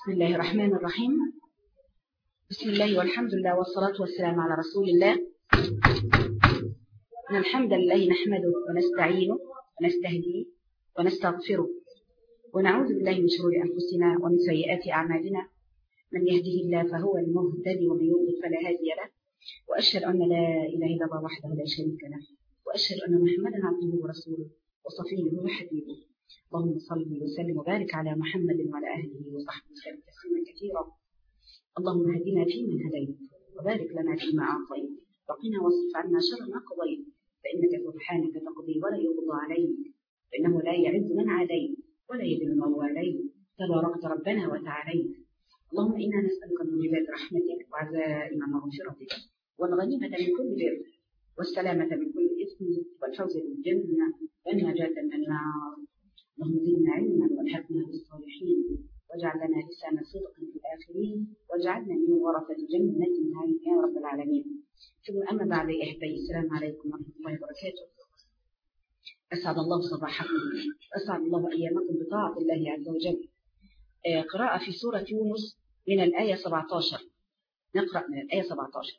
بسم الله الرحمن الرحيم. بسم الله والحمد لله والصلاة والسلام على رسول الله. إن الحمد لله نحمده ونستعينه ونستهديه ونستغفره ونعوذ بالله من شرور أنفسنا ومن سيئات أعمالنا. من يهده الله فهو المهتدي ومن يضلل فلا هادي له، وأشهد أن لا إله إلا الله وحده لا شريك له، وأشهد أن محمدا عبده ورسوله وصفيه وحبيبه. اللهم صل وسلم وبارك على محمد وعلى أهله وصحبه وسلم تسليما كثيرا. اللهم اهدنا فيمن هديت وبارك لنا فيما أعطيت وقنا واصرف عنا شر ما قضيت، فإنك سبحانك تقضي ولا يقضى عليك، فإنه لا يعز من عاديت ولا يذل من واليت، تباركت ربنا وتعاليت. اللهم إنا نسألك من موجبات رحمتك وعزائم مغفرتك والغنيمة من كل بر والسلامة من كل إثم والفوز بالجنة والنجاة من النار. اللهم زدنا علما والحقنا بالصالحين، واجعل لنا لسان صدق في الآخرين، واجعلنا من ورثة جنة النعيم يا رب العالمين. ثم أما بعد يا أحبائي، السلام عليكم ورحمة الله وبركاته. أسعد الله صباحكم وأسعد الله أيامكم بطاعة الله عز وجل. قراءة في سورة يونس من الآية 17. نقرأ من الآية 17.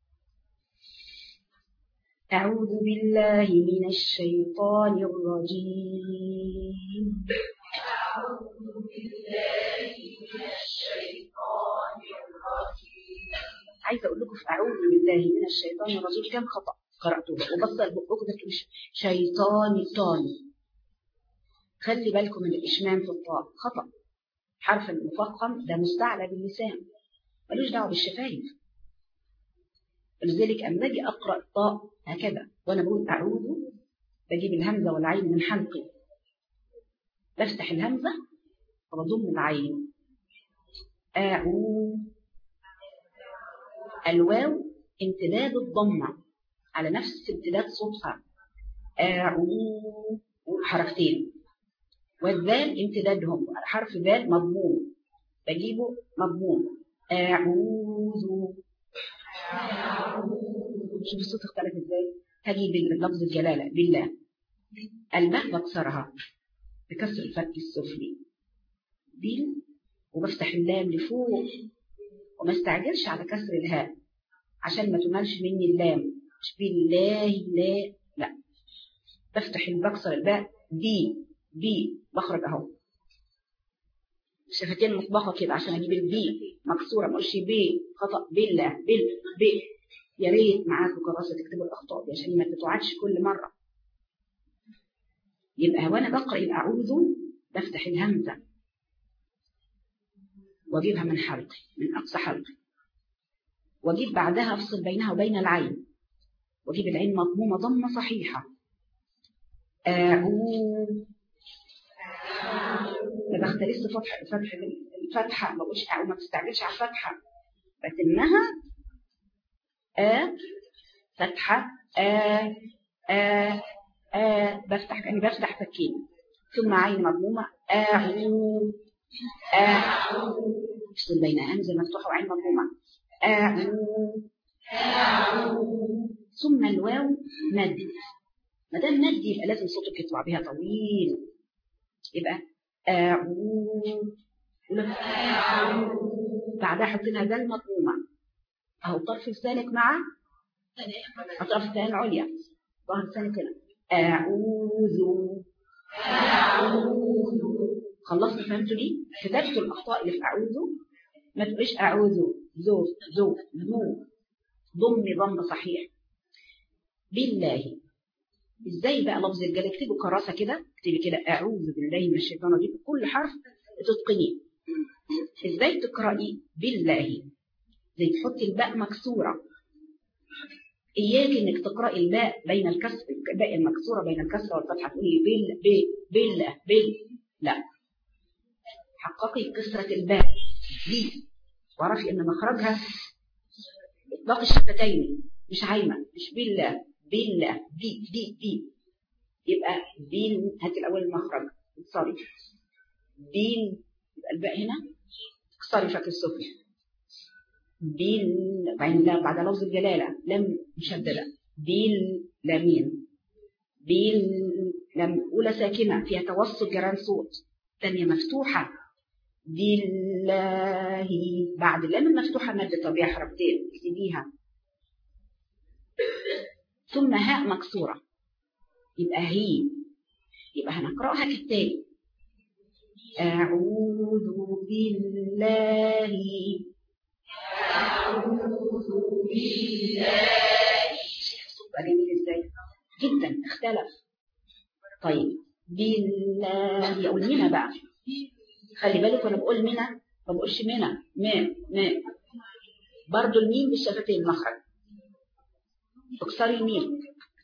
أعوذ بالله من الشيطان الرجيم. أعوذ بالله من الشيطان الرجيم. عايزة أقول لكم في أعوذ بالله من الشيطان الرجيم كم خطأ قرأته، وبصل بقكم شيطان الطان. خلي بالكم من الإشمام في الطاء خطأ. حرف المفخم ده مستعلى باللسان، ملوش دعوة بالشفايف. ولذلك أما أجي أقرأ الطاء هكذا وأنا بقول أعوذ، بجيب الهمزة والعين من حلقي، بفتح الهمزة وبضم العين. أعوذ. الواو امتداد الضمة على نفس امتداد صوتها. أعوذ حرفتين، والذال امتدادهم حرف ذال مضموم، بجيبه مضموم. أعوذ. شوف الصوت اختلف ازاي. هجيب لفظ الجلالة بالله، الباء بكسرها بكسر الفك السفلي بال، وبفتح اللام لفوق وما استعجلش على كسر الهاء عشان ما تملش مني اللام، مش بالله لا لا، بفتح بكسر الباء بي بخرج اهو شفتين مطبقه كده عشان اجيب البي مكسوره، ما اقولش بي خطا. بالله بي. يا ريت معاكم كراسه تكتبوا الاخطاء دي عشان ما تتوعدش كل مره. يبقى وانا بقرا الاعوذ بفتح الهمزه واجيبها من حلقي، من اقصى حلقي، واجيب بعدها افصل بينها وبين العين، واجيب العين مضمومه ضمه صحيحه. اعوذ. ما بختلس الفتحه، ما بقولش ما تستعجلش على الفتحه، بتمها فتحه بفتح كأني بفتح فكين، ثم عين مضمومه. اعوذ. افصل بين همزه مفتوحه وعين مضمومه. اعوذ. ثم الواو مد، ما دام مد يبقى لازم صوتك يطلع بها طويل، يبقى اعوذ. بعدها حط لها ذال مضمومه اهو، طرف لسانك مع اطراف اللسان العليا، ظهر لسانك هنا. اعوذ. خلصت؟ فهمتوا لي؟ كتبتوا الاخطاء اللي في اعوذ. ما تبقيش اعوذ ذو ضمي ضم صحيح. بالله. ازاي بقى لفظ الجلاله؟ اكتبوا كراسه كده، اكتبي كده اعوذ بالله من الشيطان الرجيم، كل حرف تتقنيه. ازاي تقراي بالله؟ زي تحطي الباء مكسوره، اياك انك تقراي الباء بين الكسر، الباء المكسوره بين الكسره والفتحه تقولي بالله لا، حققي كسره الباء دي واعرفي ان مخرجها اطلاق الشفتين، مش عايمه، مش بالله دي يبقى بين. هاتي الاول المخرج اتصري بين، يبقى الباء هنا اكسري فك السفلي بين، بعد لفظ الجلاله لم مشدده باللامين باللام، اولى ساكنه فيها توسط جران صوت، ثانيه مفتوحه بالله. بعد اللام المفتوحة مادة طبيعية حركتين اكتبيها. ثم هاء مكسورة يبقى هي. يبقى هنقرأها كالتالي: أعوذ بالله. أعوذ بالله. الصوت جميل ازاي جدا، اختلف. طيب بالله أقول منى بقى، خلي بالك وانا بقول منى ما بقولش منى ما برضو الميم بالشفتين مخرج، اكسري الميم.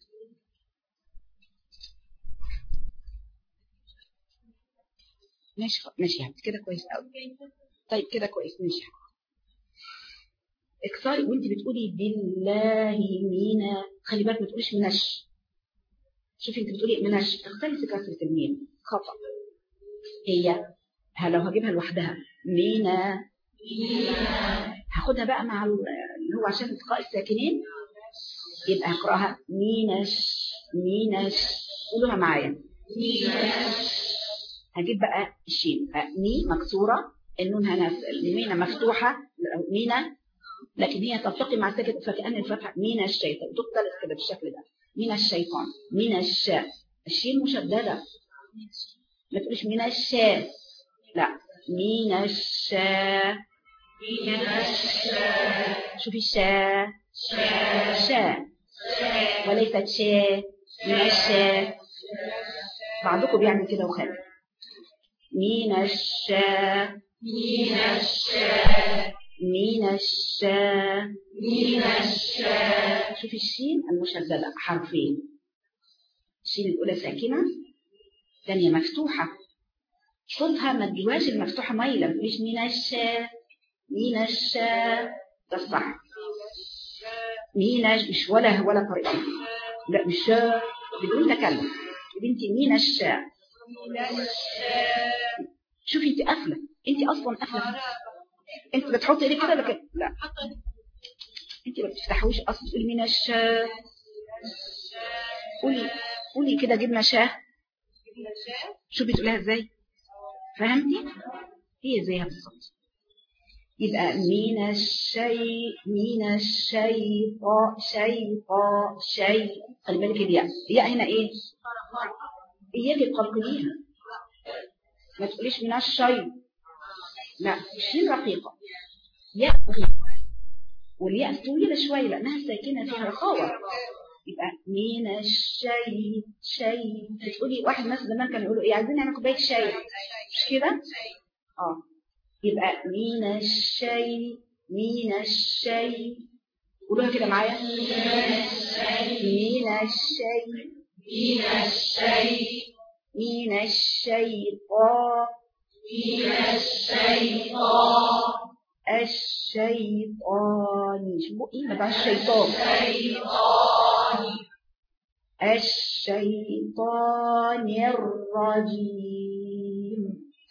ماشي كده كويس قوي. طيب كده كويس ماشي. اكسري وانت بتقولي بالله مينا، خلي بالك ما تقوليش منش. شوفي انت بتقولي منش، اختاري في كسرة الميم خطأ. هي لو هجيبها لوحدها مينا، هاخدها بقى مع اللي هو عشان التقاء الساكنين، يبقى هقراها مينش. قولوها معايا مينش. هجيب بقى الشين مي مكسوره، النون هنا المينا مفتوحه مينا، لكن هي تلتقي مع الساكن فكأن الفتحه مين الشيطان تختلف كده بالشكل ده. من الشيطان من الشاء، الشين مشدده ما تقولش من الشاء، لا من الشاء. شوفي الشاء شاء وليست شاء. من الشاء بعضكم بيعمل كده وخالف. من الشاء شوفي الشين المشددة حرفين، الشين الأولى ساكنة الثانية مفتوحة، صوتها ما تجيبهاش المفتوحة مايلة، مش من الشاء ده الصح. مش ولا طريقة، لا مش شاء بدون تكلم بنتي. من الشاء شوفي انت قافلة، انت اصلا قافلة، انت بتحطي ايدك كده لكن لا انت ما بتفتحوش اصلا. تقولي من الشاء، قولي كده جبنا شاه. شوفي تقولها ازاي، فهمتي؟ هي زيها بالظبط. يبقى من شيء. خلي بالك الياء هنا ايه؟ اياكي تقلقليها، ما تقوليش من الشيء، لا الشين رقيقه، ياء رقيقه، والياء طويله شويه لانها ساكنه فيها رخاوه. يبقى من شيء بتقولي واحد مثلا زمان كانوا يقولوا ايه عايزين نعمل كوبايه شاي، مش كده؟ يبقى من الشيء قولوها كده معايا. من الشيطان شوفوا ايه ما بقى الشيطان الرجيم.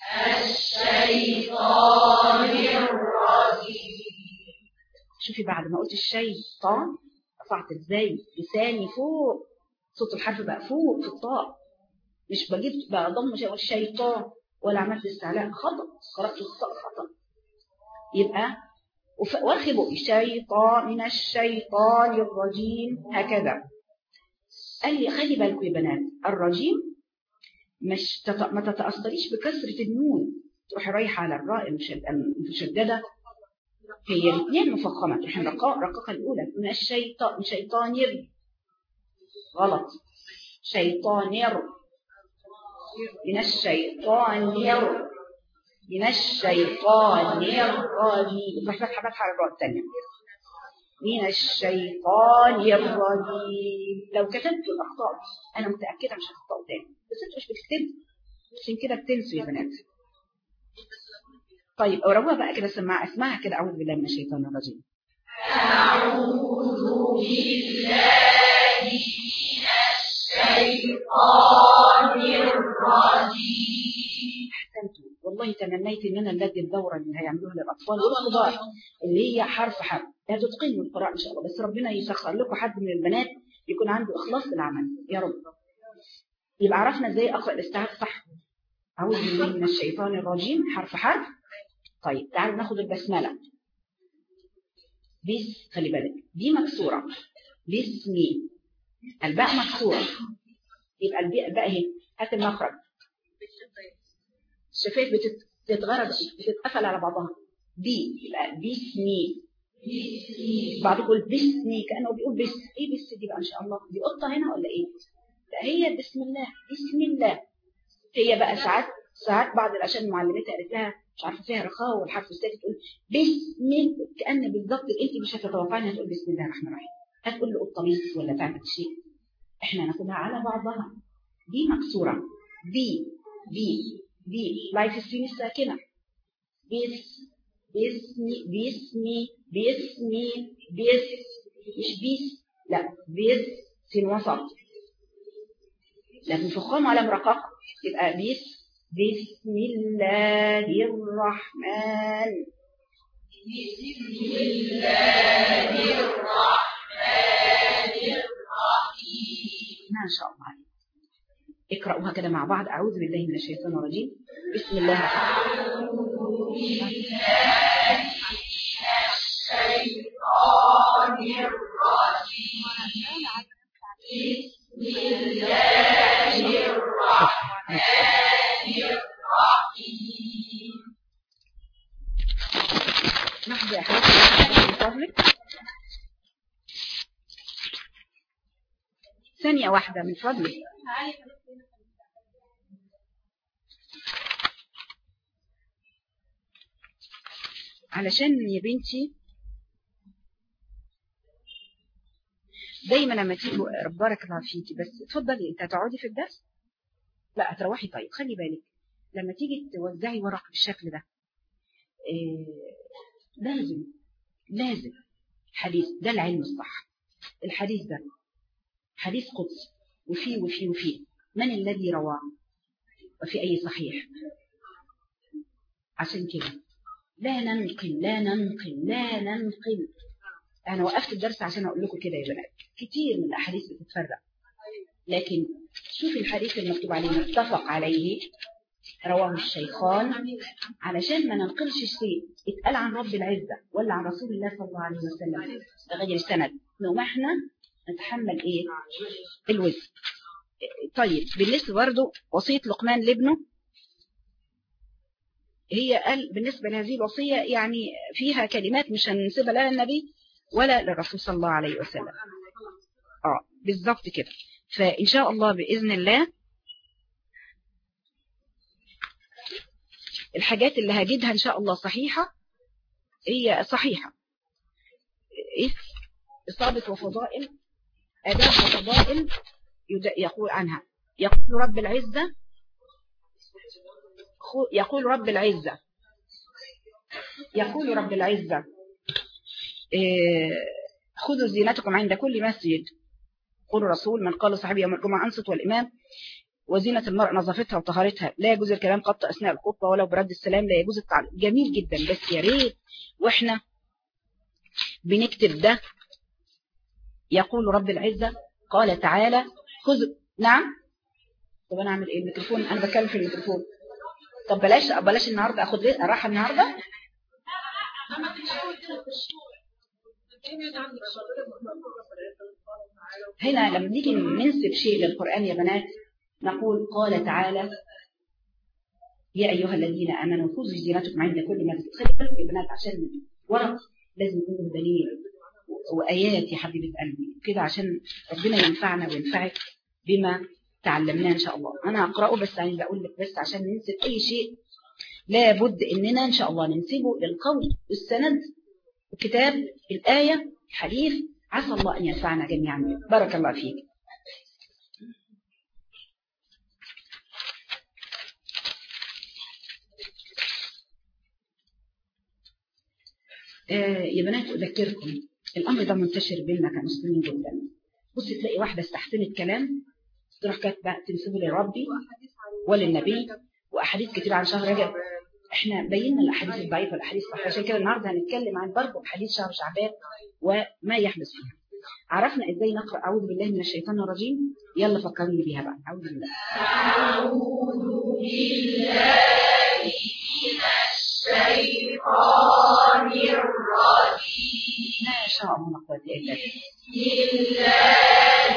شوفي بعد ما قلت الشيطان رفعت ازاي لساني فوق، صوت الحرف بقى فوق في الطاء، مش بجيب بقى ضم الشيطان ولا عملت استعلاء، خطأ، قرأت الطاء خطأ. يبقى وارخبوا الشيطان من الشيطان الرجيم هكذا. قال لي خلي بالكم يا بنات، الرجيم مش ما تتأثريش بكسرة النون، تروحي رايحة على الراء المشددة، هي الاثنين مفخمة، تروحي رقاقة الأولى من الشيطان غلط، شيطان من الشيطان الرجيم، فتحة الراء الثانية من الشيطان الرجيم. لو كتبت الأخطاء أنا متأكدة مش هتخطئوا تاني، بس انتوا مش بتكتبوا عشان كده بتنسوا يا بنات. طيب قربوها بقى كده، اسمعها كده. أعوذ بالله من الشيطان الرجيم. أعوذ بالله من الشيطان الرجيم. أحسنتوا والله، تمنيت ان انا نلقي الدوره اللي هيعملوها للاطفال والكبار اللي هي حرف هتتقنوا القراءه ان شاء الله، بس ربنا يسخر لكم حد من البنات يكون عنده اخلاص في العمل يا رب. يبقى عرفنا ازاي اقرا الاستعاذه صح. أعوذ بالله من الشيطان الرجيم حرف حرف. طيب تعالوا ناخد البسملة. بس خلي بالك دي مكسورة، باسمي، الباء مكسورة، يبقى الباء اهي، هات المخرج. الشفايف بتتغرب، بتتقفل على بعضها. بي يبقى باسمي. بعض يقول باسمي كأنه بيقول بس. ايه بس دي بقى ان شاء الله؟ دي قطة هنا ولا ايه؟ لا هي بسم الله، بسم الله. هي بقى ساعات بعض الاشياء المعلمات قالت لها مش عارفه فيها رخاء والحرف الساكن تقول بسم، كأن بالضبط انت مش هتتوقعي انها تقول بسم الله الرحمن الرحيم، هتقول له قطة بس ولا تعمل شيء. احنا ناخدها على بعضها. دي مكسورة، بي لايف السين الساكنة. باسمي مش بيس، لا بيس سين وسط، لكن فخام على مرققة، يبقى بسم الله الرحمن. ما شاء الله عليك. اقرأوها كده مع بعض. أعوذ بالله من الشيطان الرجيم. بسم الله الرحمن الرحيم. نحن يا حبيبي من فضلك ثانية واحدة من فضلك. علشان يا بنتي دايما لما تيجي بارك الله فيكي، بس اتفضلي انت هتقعدي في الدرس؟ لا هتروحي. طيب خلي بالك لما تيجي توزعي ورق بالشكل ده لازم حديث، ده العلم الصح. الحديث ده حديث قدسي، وفيه من الذي رواه وفي أي صحيح. عشان كده لا ننقل. أنا وقفت الدرس عشان أقول لكم كده يا بنات، كتير من الأحاديث بتتفرق، لكن شوف الحديث المكتوب عليه متفق عليه رواه الشيخان، علشان ما ننقلش شيء اتقال عن رب العزة ولا عن رسول الله صلى الله عليه وسلم بغير سند، نقوم احنا نتحمل ايه الوزن. طيب بالنسبة برضه وصية لقمان لابنه، هي قال بالنسبة لهذه الوصية يعني فيها كلمات مش هنسيبها لا للنبي ولا للرسول صلى الله عليه وسلم. بالضبط كده. فإن شاء الله بإذن الله الحاجات اللي هجدها إن شاء الله صحيحة، هي صحيحة. إيه؟ إصابة وفضائل، آداب وفضائل يقول عنها. يقول رب العزة خذوا زينتكم عند كل مسجد. قول الرسول من قال صحابي يوم الجمعة أنصت والإمام وزينة المرأة نظافتها وطهارتها، لا يجوز الكلام قط أثناء الخطبة ولو برد السلام، لا يجوز التعليق. جميل جدا، بس يا ريت وإحنا بنكتب ده يقول رب العزة قال تعالى خذ. نعم. طب أنا أعمل إيه؟ الميكروفون أنا بتكلم في الميكروفون. طب بلاش النهاردة أخذ راحة النهاردة. هنا لما نيجي ننسب شيء للقرآن يا بنات نقول قال تعالى يا أيها الذين آمنوا خذوا زينتكم عند كل مسجد. خلي بالك يا بنات عشان ورق لازم يكون دليل وآيات يا حبيبة قلبي كده عشان ربنا ينفعنا وينفعك بما تعلمناه إن شاء الله. أنا أقرأه بس عايز أقول لك بس عشان ننسب أي شيء لابد إننا إن شاء الله ننسبه للقول والسند الكتاب الآية الحديث. عسى الله أن ينفعنا جميعا. بارك الله فيك. يا بنات أذكركم الأمر ده منتشر بيننا كمسلمين جدا. بصي تلاقي واحدة استحسنت كلام تروح كاتبة تنسبه لربي وللنبي وأحاديث كتير عن شهر رجب. احنا بينا الأحاديث الضعيفة والأحاديث الصحيحة، عشان كده النهارده هنتكلم عن برضه أحاديث شهر شعبان وما يحدث فيها. عرفنا ازاي نقرأ أعوذ بالله من الشيطان الرجيم؟ يلا فكروني بيها بقى. أعوذ بالله. أعوذ بالله من الشيطان الرجيم. ما شاء الله لا قوة إلا بالله. بسم الله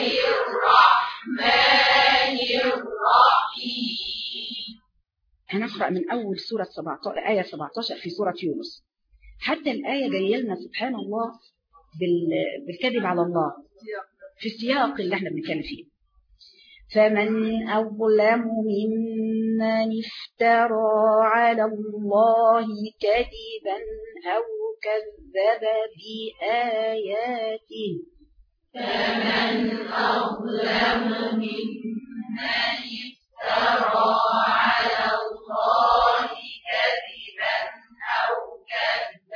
الرحمن الرحيم. هنقرأ من أول سورة 17 آية 17 في سورة يونس. حتى الآية جاية لنا سبحان الله بالكذب على الله في السياق اللي احنا بنتكلم فيه. فمن أظلم ممن افترى على الله كذبا أو كذب بآياته. فمن أظلم ممن افترى على الله كذبا أو كذب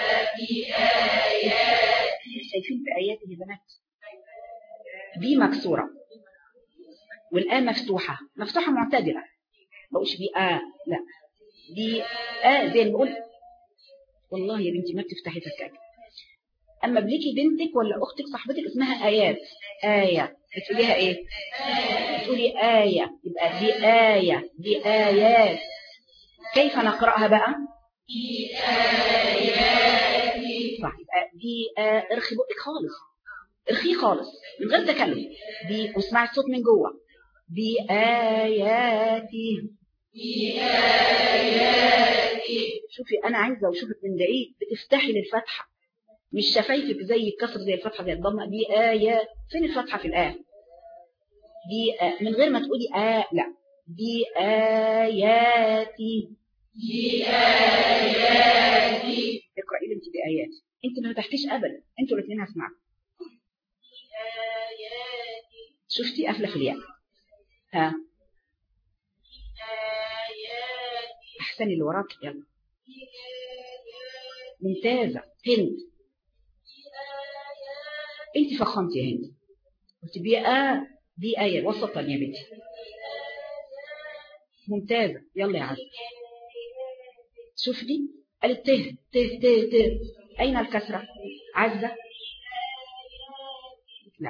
بآياته. شايفين في آياته يا بنات بي مكسورة والآن مفتوحة معتدلة، ما بقولش بي لا دي زي ما بقول. والله يا بنتي ما بتفتحي فكاك. أما بليكي بنتك ولا أختك صاحبتك اسمها آيات، آية بتقوليها إيه؟ بتقولي آية، يبقى دي آية، دي آيات. كيف نقرأها بقى؟ دي آيات. صح، يبقى دي ارخي بقك خالص، ارخي خالص من غير تكلم. دي واسمعي الصوت من جوه. بآياته. شوفي أنا عايزة وشوفك من بعيد بتفتحي للفتحة، مش شفايفك زي الكسر زي الفتحة زي الضمة. بآيات، فين الفتحة في الآية؟ من غير ما تقولي لا. بآياتي. اقرأي لي انت بآياتي. انت ما فتحتيش أبدا، انتوا الاثنين هسمعوا. شفتي قافلة في الياء. ها احسني اللي وراك. يلا ممتازة هند. انت فخمتي يا هند، قلت دي آية وسطا يا بنتي. ممتازة. يلا يا عزة. شوفي قالت ت ت ت ت. أين الكسرة؟ عزة لا.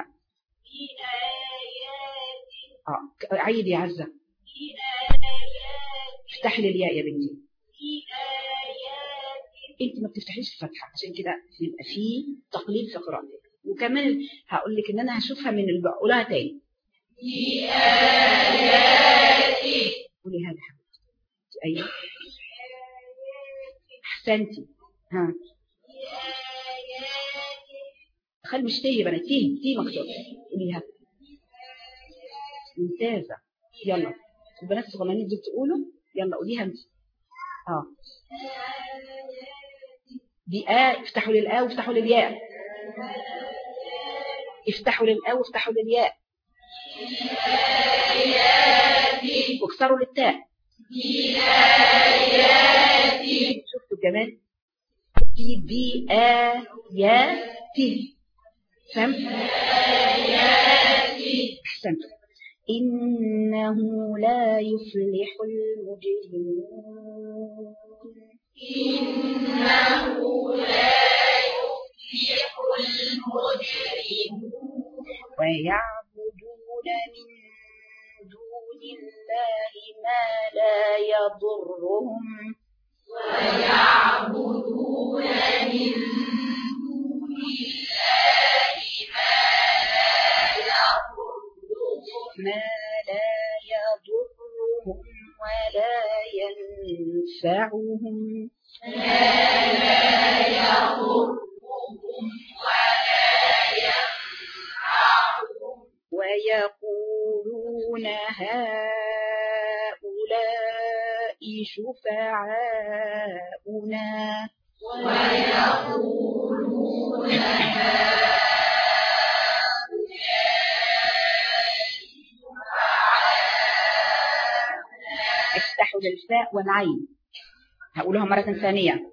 عيد يا عزة. افتحي للياء يا بنتي. انت ما بتفتحيش الفتحة، عشان كده يبقى في تقليد في قراءتك. وكمان هقول لك ان انا هشوفها من البقولها تاني. قولي هذا حبيبتي. ايوه احسنتي. ها خلي مش تيه بنات، تيه مكتوب. قوليها ممتازة. يلا البنات الصغيرين دول تقولوا. يلا قوليها انت. دي افتحوا للآ وافتحوا للياء. افتحوا للآ وافتحوا للياء. واكسروا للتاء. شفتوا كمان في بآياتي. فهمت؟ احسنتم. إنه لا يفلح المجرمون. ويعبدون من دون الله ما لا يضرهم. ما لا يضرهم ولا ينفعهم. ويقولون هؤلاء شفعاؤنا. افتحوا للفاء والعين. هقولها مرة ثانية.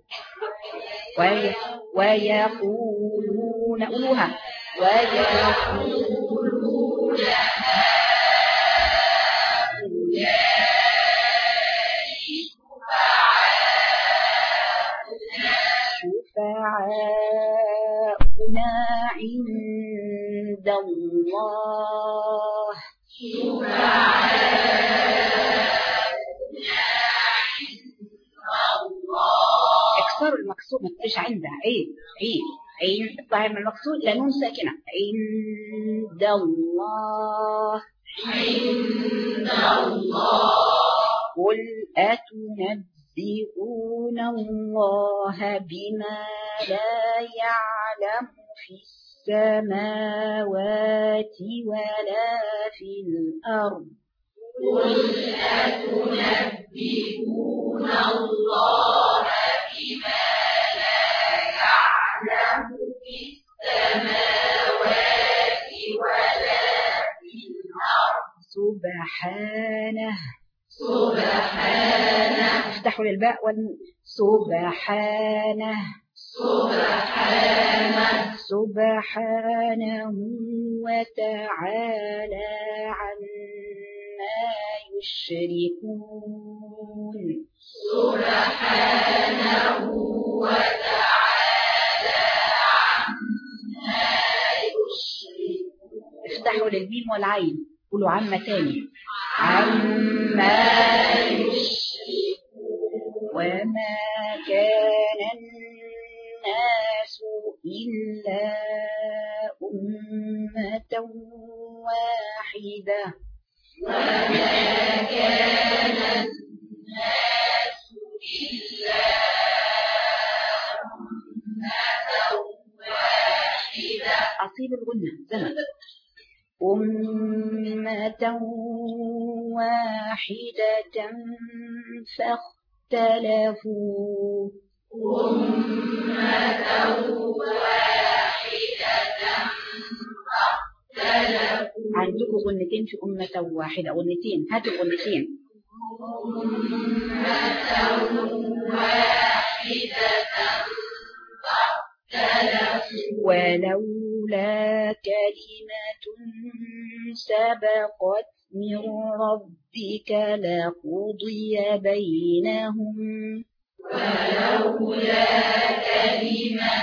ويقولون. قولوها. ويقولون شفعاؤنا عند الله. اكسروا المكسور، ما تقولش عندها عين الظاهر من المكسور لا نون ساكنة. عند الله. قل أتنبئون الله بما لا يعلم في السماوات ولا في الأرض. قل أتنبئون الله بما لا يعلم في السماوات ولا في الأرض. سبحانه. افتحوا للباء سبحانه. سبحانه وتعالى عما يشركون. سبحانه وتعالى عما يشركون. افتحوا للميم والعين، قولوا عما تاني. عما يشركون. وما كان الناس إلا أمة واحدة. وما كان الناس إلا أمة واحدة. أصيب الغنة زمن. أمة واحدة فاختلفوا. أمة واحدة فاختلفوا. عندكم غنتين في أمة واحدة، غنتين، هاتوا غنتين. أمة واحدة فاختلفوا. ولولا كلمة سبقت من ربك لقضي بينهم. ولولا كلمة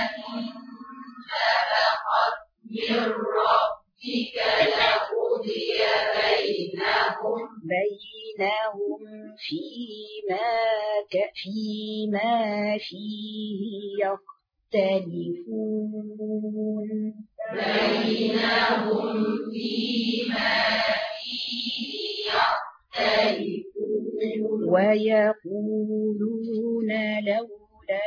سبقت من ربك لقضي بينهم فيما فيه يختلفون. بينهم فيما فيه يختلفون. ويقولون لولا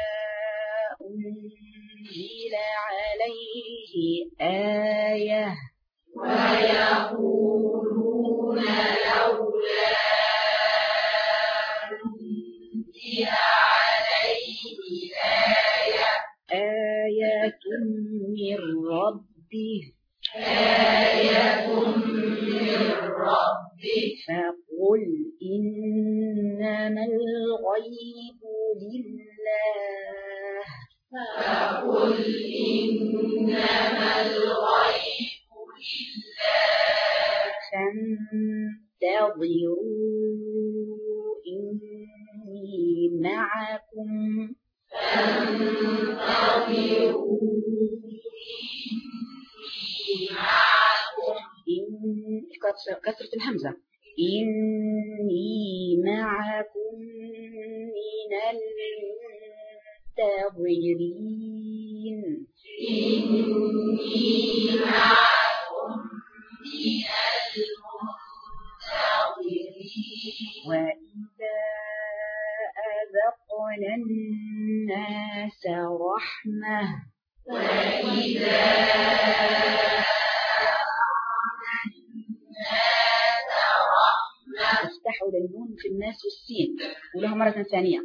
أنزل عليه آية. ويقولون لولا أنزل عليه آية من ربه. فقل إنما الغيب لله. فانتظروا إني معكم. كسرة الهمزة. إني معكم من المنتظرين. وإذا أذقنا الناس رحمة. افتحوا للنون في الناس والسين، ولها مرة ثانية.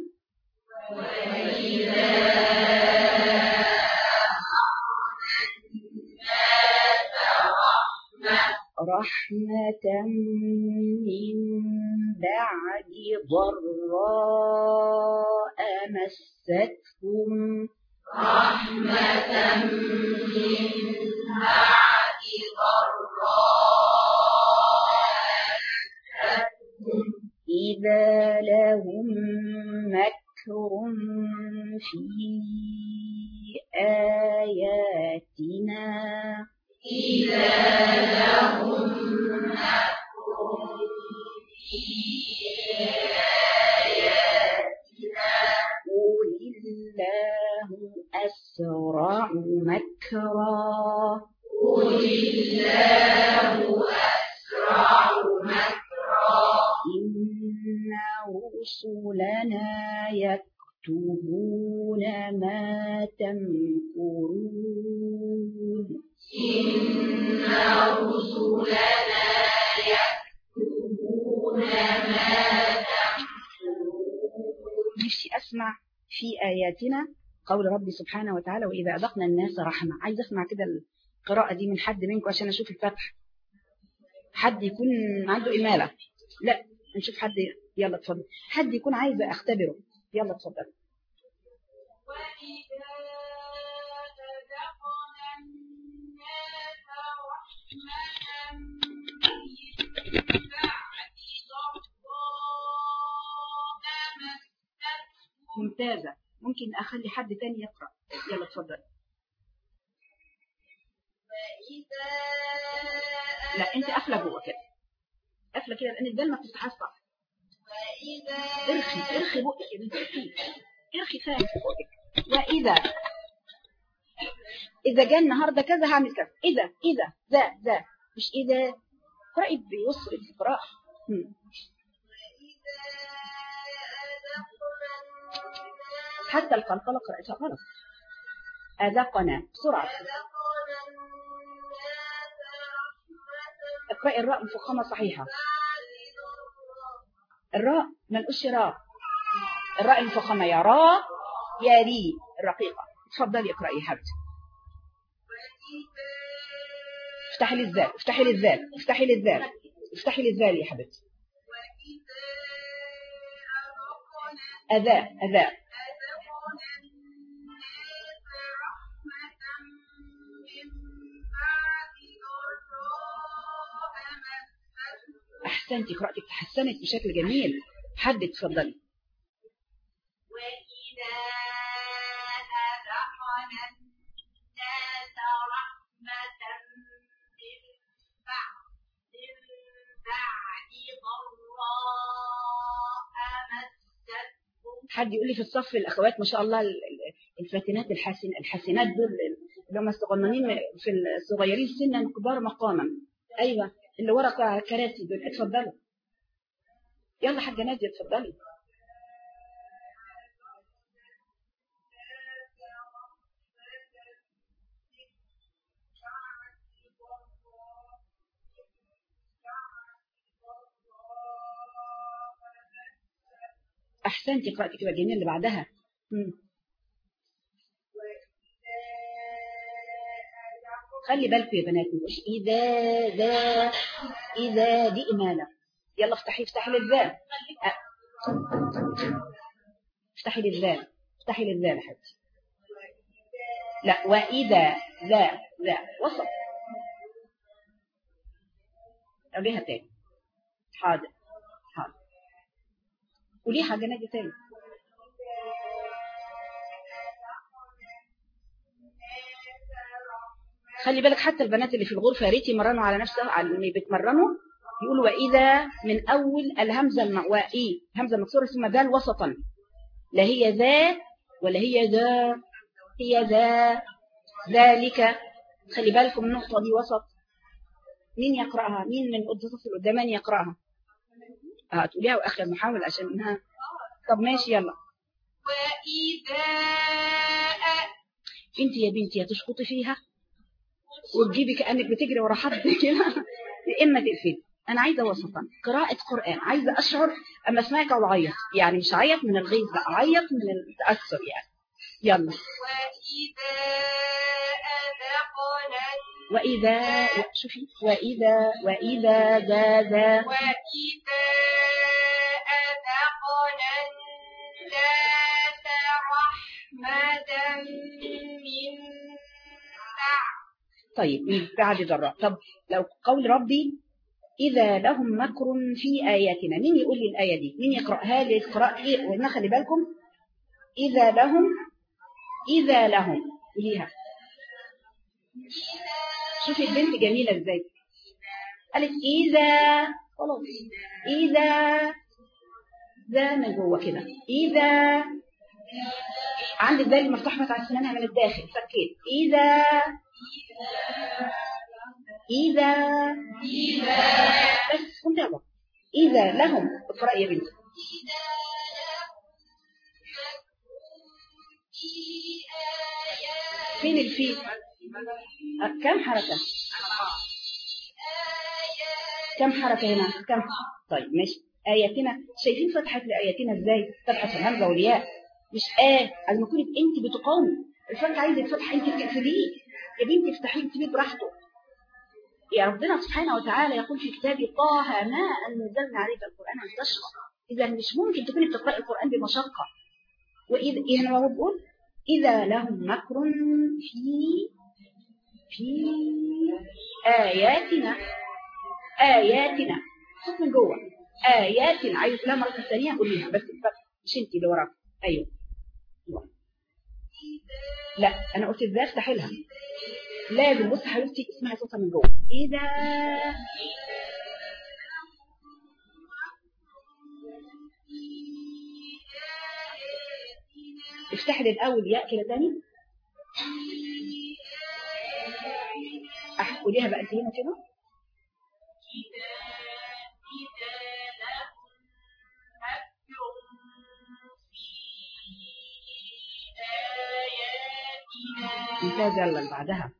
رحمة من بعد ضراء مستهم. إذا لهم مكر في آياتنا. إذا لهم قل الله أسرع مكرا قل الله أسرع مكرا إن رسلنا يكتبون ما تمكرون إن رسلنا يكتبون ما نفسي أسمع في آياتنا قول ربي سبحانه وتعالى وإذا أذقنا الناس رحمة. عايز أسمع كده القراءة دي من حد منكم عشان أشوف الفتح. حد يكون عنده إمالة. لا نشوف حد. يلا اتفضل. حد يكون عايز أختبره. يلا اتفضل. وإذا أذقنا الناس رحمة من بعد ضراء مستهم ممتازة. ممكن أخلي حد تاني يقرأ. يلا اتفضل. وإذا لا أنت قافلة جوه كده. قافلة كده لأن الدال ما بتفتحهاش صح. وإذا ارخي بقك يا بنتي. ارخي فاهم بقك. وإذا جاء النهارده كذا هعمل كذا. إذا ذا مش إذا. قرأي بيسر القراءة. حتى القلقلة قرأتها غلط. أذقنا بسرعة. اقرأي الراء مفخمة صحيحة. الراء ما نقولش راء. الراء المفخمة يا راء يا ري الرقيقة. اتفضلي اقرأي يا حبيبتي. افتحي لي الذال يا حبيبتي. أذى أحسنتي. قراءتك تحسنت بشكل جميل. حد اتفضلي. وإذا أذقنا الناس رحمة من بعد ضراء مستهم. حد يقول لي في الصف الأخوات ما شاء الله الفاتنات الحسنات دول اللي هم الصغننين في الصغيرين سنا كبار مقاما. أيوة اللي ورا كراسي دول. اتفضلوا يلا حاجة نادية اتفضلي. أحسنتي. قرأتك كده جميل. اللي بعدها خلي بالكم يا بنات. مش إذا دي إمالة. يلا افتحي للذال. افتحي للذال يا حبيبتي. لا وإذا ذا وسط. أجيها تاني. حاضر قولي حاجة نادي تاني. خلي بالك حتى البنات اللي في الغرفة يا ريت يمرنوا على نفسهم على اللي بيتمرنوا يقولوا وإذا من أول الهمزة همزة مكسورة ثم ذال وسطا. لا هي ذا ولا هي ذا. هي ذا ذلك. خلي بالكم النقطة دي وسط. مين يقرأها؟ مين من الصف القدامان يقرأها؟ تقوليها وآخر محاولة عشان إنها. طب ماشي يلا. وإذا انت يا بنتي هتشخطي فيها وتجيبي كأنك بتجري ورا حد كده يا إما تقفلي. أنا عايزة وسطا قراءة قرآن. عايزة أشعر أما أسمعك أو أعيط. يعني مش عيط من الغيظ لا أعيط من التأثر يعني. يلا. وإذا شوفي وإذا ذا وإذا أذقنا الناس رحمة من بعد. طيب من بعد ضراء. طب لو قول ربي إذا لهم مكر في آياتنا. مين يقول لي الآية دي؟ مين يقرأها لي قراءة إيه؟ وإنها خلي بالكم إذا لهم قوليها. شوفي البنت جميلة ازاي، قالت إذا، خلاص إذا، ذا من جوه كده، إذا عندك ذا المفتوح على سنانها من الداخل فكيت، إذا إذا بس كنت أبقى إذا لهم اقرأ يا بنتي. فين الفي؟ كم حركة؟ كم حركة هنا؟ كم؟ طيب ماشي. آياتنا، شايفين فتحة لآياتنا ازاي؟ فتحة الهمزة والياء مش لما كنت انت بتقاومي الفتحة، عايزة فتحة انت بتقفليه يا بنتي، افتحيه اكتبيه براحته. يا ربنا سبحانه وتعالى يقول في كتابه طه ما أنزلنا عليك القرآن لتشقى. إذا مش ممكن تكوني بتقرأي القرآن بمشقة. وإذا هو بيقول إذا لهم مكر في آياتنا، آياتنا صوت من جوه، آياتنا عايز لها مرة ثانية قوليها بس مش انت اللي وراك. أيوه لا أنا قلت ازاي افتحي لها، لازم بص حبيبتي اسمعي صوتها من جوه. إذا افتحي للأول ياء كده تاني، قوليها بقى انت هنا كده. ممتاز. يلا اللي بعدها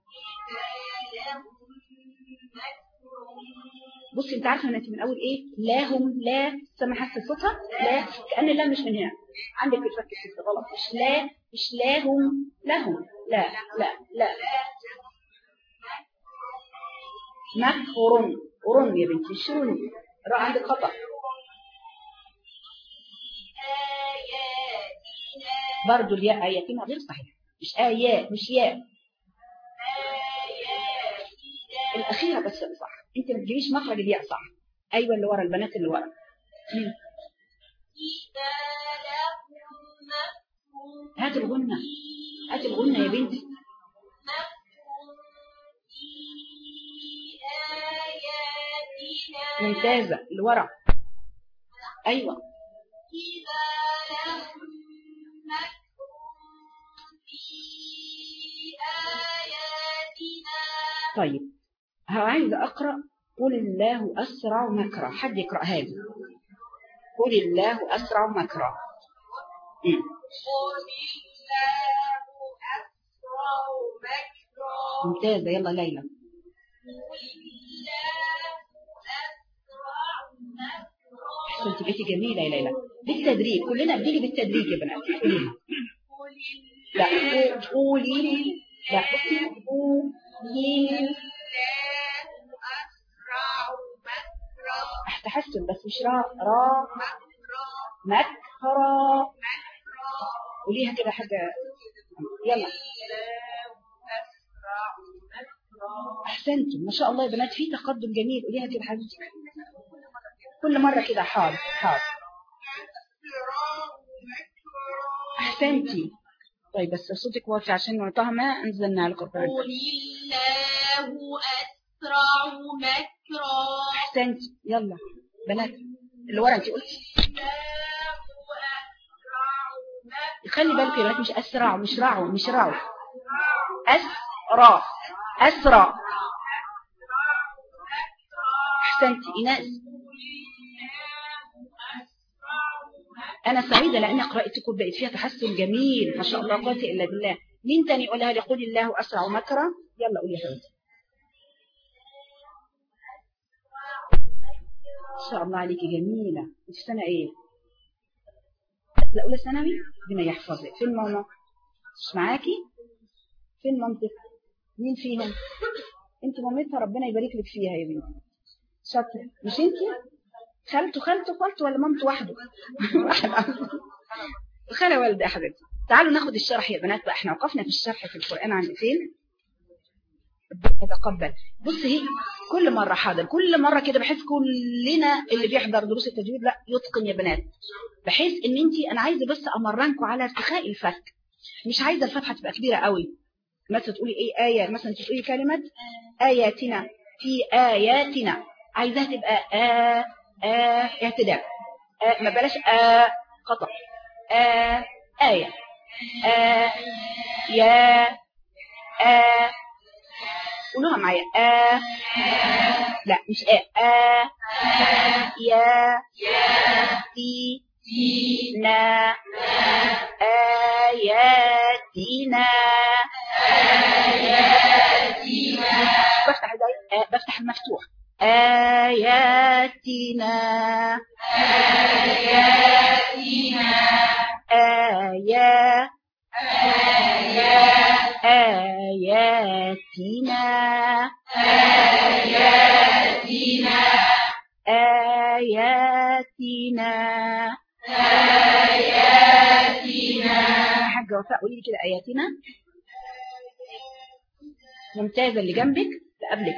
بصي انت عارفه ان انت من اول ايه؟ لا هم، لا سامع حاسه صوتها لا، كأن لا مش من هنا عندك في الفك الست غلط، مش لا، مش لا هم، لهم، لا لا لا مكرون، قرن يا بنتي شرون، راء عندك خطأ. برضو الياء آياتنا غير صحيح، مش آيات مش ياء، الأخيرة بس اللي صح، انت ما تجيبيش مخرج الياء صح. ايوه اللي ورا، البنات اللي ورا. هات الغنة، هات الغنة يا بنتي. ممتازة اللي ورا. ايوه طيب عايزة أقرأ قل الله أسرع مكرا، حد يقرأ هذه قل الله أسرع مكرا. ممتازة يلا ليلى. أحسنتي بيتي جميلة يا ليلى، بالتدريج كلنا بنيجي بالتدريج يا بنات. قوليها لا قولي، لا بصي قولي تحسن بس مش را مكرا. قوليها كده حاجة يلا. احسنتم ما شاء الله يا بنات، في تقدم جميل. قوليها كده حبيبتي كل مرة كده. حاضر حاضر احسنتي. طيب بس صوتك واطي عشان نعطاها ما انزلنا على القرآن. قل الله أسرع مكرا. احسنتي يلا بنات اللي ورا انت قلتي. خلي بالك يا بنات مش اسرع، مش راعوا، مش راعوا، اسرع اسرع. احسنتي ايناس. انا سعيده لان قراءتكم بقت فيها تحسن جميل ما شاء الله، قوه الا بالله. مين تاني يقولها لي؟ قل الله اسرع مكرا. يلا قولي يا حبيبتي. ما شاء الله عليكي جميله. انت في سنه ايه؟ لا اولى ثانوي. ربنا يحفظك. فين ماما؟ مش معاكي؟ فين مامتك؟ مين فيهم؟ انت مامتها ربنا يبارك لك فيها يا بنتي. شاطره. مش انت خالته ولا مامته وحده؟ خاله والده يا حبيبتي. تعالوا ناخد الشرح يا بنات بقى. احنا وقفنا في الشرح في القرآن عند فين؟ يتقبل. بص هي كل مرة حاضر، كل مرة كده بحيث كلنا اللي بيحضر دروس التجويد لا يتقن يا بنات، بحيث ان انا عايزة بس امرنكم على ارتخاء الفك. مش عايزة الفتحة تبقى كبيرة قوي، مثلا تقولي ايه آية، مثلا تقولي كلمة آياتنا في آياتنا، عايزاها تبقى اعتدال، ما بلاش خطأ، آية، يا قولوها معايا، لا مش يا تي نا آياتنا، بفتح ازاي؟ بفتح المفتوح، آياتنا آياتنا حاجة وفاء قولي لي كده آياتنا. ممتازة، اللي جنبك اللي قبلك،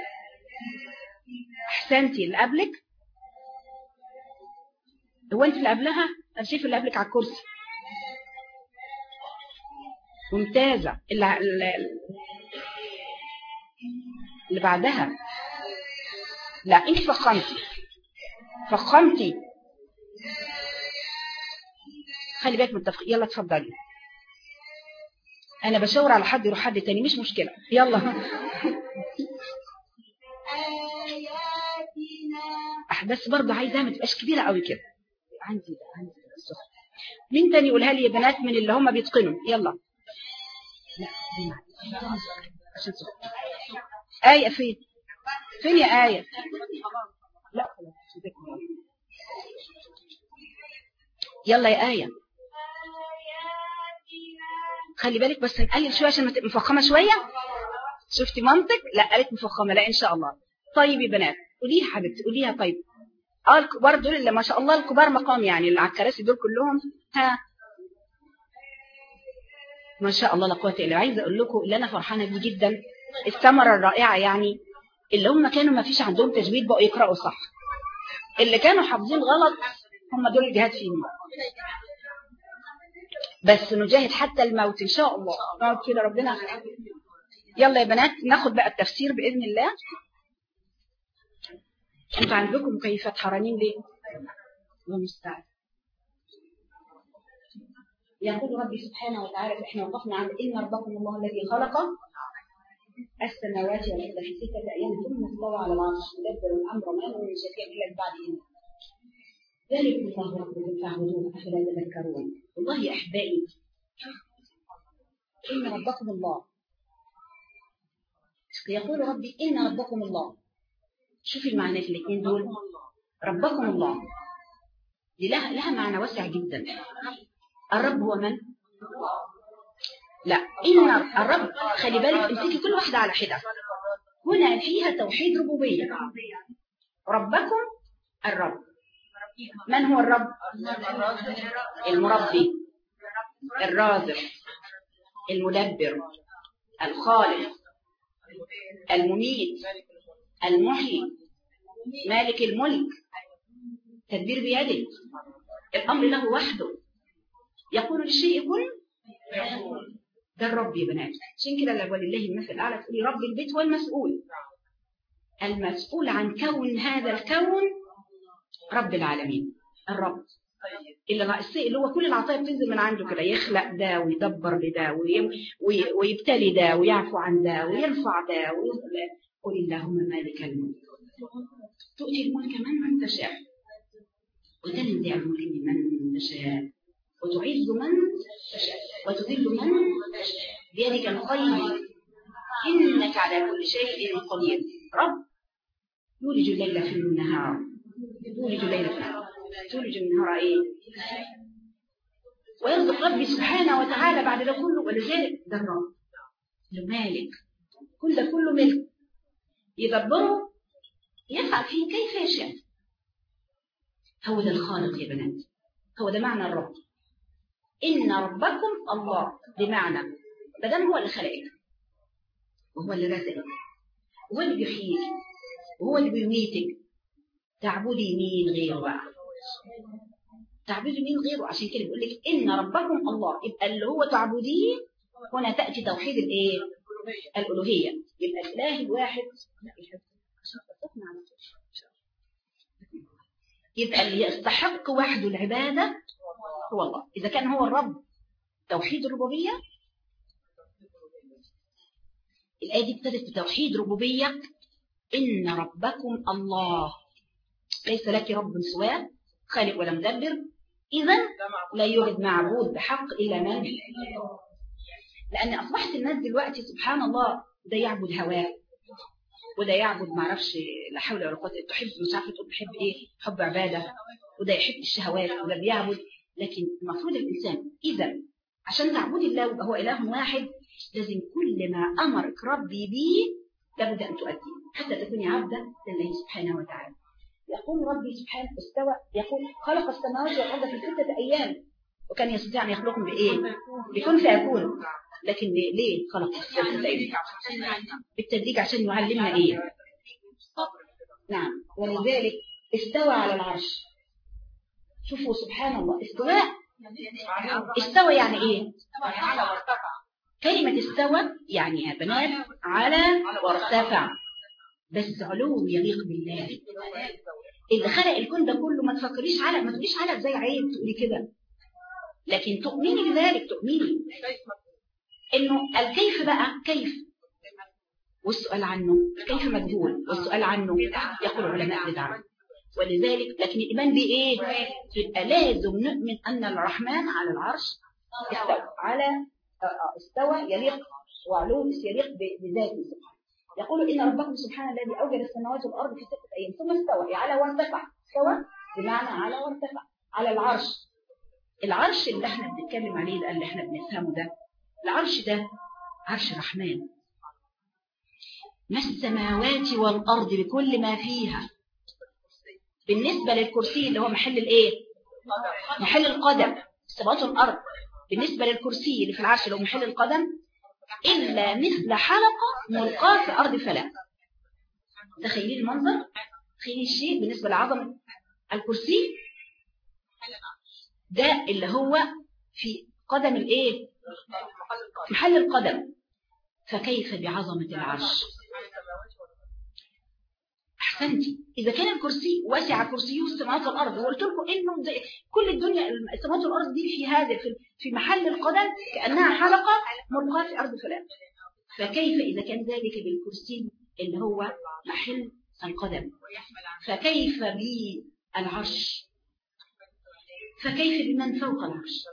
احسنتي اللي قبلك، هو انت اللي قبلها؟ انا شايف اللي قبلك على الكرسي. ممتازة، اللي بعدها لا انت فخمتي خلي بالك من التفخيم. يلا اتفضلي، انا بشاور على حد يروح حد تاني مش مشكلة. يلا احداث برضه عايزاها ما تبقاش كبيرة قوي كده. عندي السخن. مين تاني يقولها لي يا بنات من اللي هم بيتقنوا؟ يلا. لا عشان سخن. آية فين يا آية؟ لا خلاص يلا يا آية خلي بالك بس نقلل شوية عشان مفخمة شوية. شفتي منطق؟ لا قالت مفخمة، لا إن شاء الله. طيب يا بنات قوليها حبيبتي قوليها. طيب الكبار دول اللي ما شاء الله الكبار مقام يعني اللي على الكراسي دول كلهم، ها ما شاء الله لا قوه الا بالله. عايزه اقول لكم اللي انا فرحانه بيه جدا الثمره الرائعه، يعني اللي هم كانوا ما فيش عندهم تجويد بقوا يقراوا صح، اللي كانوا حافظين غلط هم دول الجهاد فيهم. بس نجاهد حتى الموت ان شاء الله، نقعد كده ربنا. يلا يا بنات ناخد بقى التفسير باذن الله. انتوا عندكم مكيفات حرانين ليه؟ الله المستعان. يقول ربي سبحانه وتعالى، احنا وقفنا عند ان ربكم الله الذي خلق السماوات والارض في 6 ايام ثم استوى على العرش يدبر الامر ما هو من شفيع الا بعد اذنه ذلك الله ربكم فاعبدوه افلا تذكرون. والله يا احبائي ان ربكم الله، يقول ربي ان ربكم الله. شوفي المعنى في الاثنين دول، ربكم الله دي لها معنى واسع جدا. الرب هو من؟ لا إن الرب خلي بالك امسكي كل واحدة على حدة، هنا فيها توحيد ربوبية. ربكم الرب، من هو الرب؟ المربي، الرازق، المدبر، الخالق، المميت، المحيي، مالك الملك، تدبير بيده، الأمر له وحده، يقول للشيء كن ده الرب يا بنات. عشان كده ولله المثل الأعلى تقولي رب البيت والمسؤول، المسؤول عن كون هذا الكون رب العالمين الرب اللي هو كل العطايا بتنزل من عنده كده، يخلق ده ويدبر لده ويبتلي ده ويعفو عن ده ويرفع ده قل اللهم مالك الملك تؤتي الملك من تشاء وتنزع الملك من تشاء وتعز من تشاء وتذل من تشاء بيدك الخير إنك على كل شيء قدير. رب يولج الليل في النهار، تولج النهار ايه ويرزق ربي سبحانه وتعالى بعد ده كله. ولذلك ده الرب المالك كله ملك، يدبره يفعل فيه كيف يشاء. هو ده الخالق يا بنات، هو ده معنى الرب. إن ربكم الله بمعنى بدل هو اللي خلقك وهو اللي رزقك وهو اللي بيحييك وهو اللي بيميتك، تعبدي مين غيره بقى؟ تعبدي مين غيره؟ عشان كده بيقول لك إن ربكم الله، يبقى اللي هو تعبديه هنا تأتي توحيد الايه؟ الألوهية. يبقى الإله الواحد يبقى اللي يستحق وحده العبادة هو الله. إذا كان هو الرب توحيد الربوبية، الآية دي ابتدت بتوحيد ربوبية، إن ربكم الله ليس لك رب سواه خالق ولا مدبر، إذا لا يوجد معبود بحق إلا من، لأن أصبحت الناس دلوقتي سبحان الله ده يعبد هواه وده يعبد معرفش لا حول ولا قوة، تحب مش عارفة تقول بحب إيه، حب عبادة، وده يحب الشهوات وده بيعبد. لكن المفروض الإنسان إذا عشان تعبد الله ويبقى هو إله واحد لازم كل ما أمرك ربي به لابد أن تؤديه حتى تكوني عبدا لله سبحانه وتعالى. يقول ربي سبحانه استوى، يقول خلق السماوات والأرض في 6 أيام وكان يستطيع أن يخلقهم بإيه؟ بكون فيكون. لكن ليه خلق 6 أيام؟ بالتدريج عشان يعلمنا إيه؟ نعم. ولذلك استوى على العرش. شوفوا سبحان الله، استوى يعني إيه؟ كلمة استوى يعني يا بنات على وارتفع، بس علو يليق بالله اللي خلق الكون ده كله. ما تفكريش على، ما تقوليش على زي عيب تقولي كده، لكن تؤمني بذلك، تؤمني انه الكيف بقى كيف، والسؤال عنه كيف مجهول، والسؤال عنه يقول علماء العرب. ولذلك لكن الإيمان بإيه؟ يبقى لازم نؤمن أن الرحمن على العرش استوى، على استوى يليق وعلو يليق بذاته سبحانه. يقول إن ربكم سبحانه الذي أوجد السماوات والأرض في 6 أيام ثم استوى على وارتفع. استوى بمعنى على وارتفع على العرش. العرش اللي احنا بنتكلم عليه ده اللي احنا بنفهمه ده، العرش ده عرش الرحمن، ما السماوات والأرض بكل ما فيها. بالنسبة للكرسي اللي هو محل الايه؟ محل القدم. السماوات والأرض بالنسبة للكرسي اللي في العرش اللي هو محل القدم إلا مثل حلقة ملقاة في أرض فلاة. تخيلي المنظر، تخيلي الشيء بالنسبة لعظمة الكرسي ده اللي هو في قدم الايه؟ محل القدم. فكيف بعظمة العرش؟ أحسنتي. إذا كان الكرسي واسع كرسيه السماوات والأرض، وقلت لكم إنه كل الدنيا السماوات والأرض دي في هذا في محل القدم كأنها حلقة ملقاة في أرض فلاة. فكيف إذا كان ذلك بالكرسي اللي هو محل القدم، فكيف بالعرش، فكيف بمن فوق العرش؟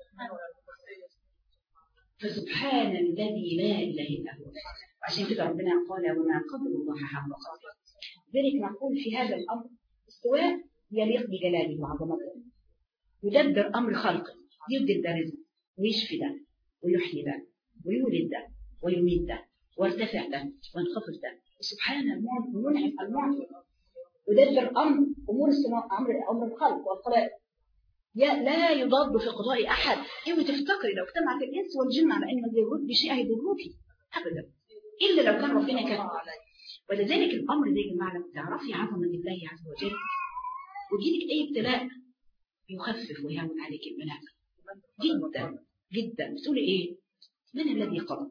فسبحان الذي لا إله إلا هو. عشان كده ربنا قال وما قدر الله حق قدره. ذلك نقول في هذا الأمر استواء يليق بجلاله وعظمته، يدبر أمر خلقه، يبدل ده رزق ويشفي ده ويحيي ده ويولد ده ويميت ده وارتفع ده وانخفض ده. سبحان المنعم المعطي يدبر أمور السماء، أمر الخلق والخلائق، لا يضاد في قضاء أحد. اوعي تفتكري لو اجتمعت الإنس والجن على أن يضروك بشيء هيضروكي أبدا إلا لو كان ربنا كان. ولذلك الأمر ده يا جماعة لما تعرفي عظمة الله عز وجل ويجيلك أي ابتلاء يخفف ويهون عليك البلاء جدا جدا. بتقولي إيه؟ من الذي قضى؟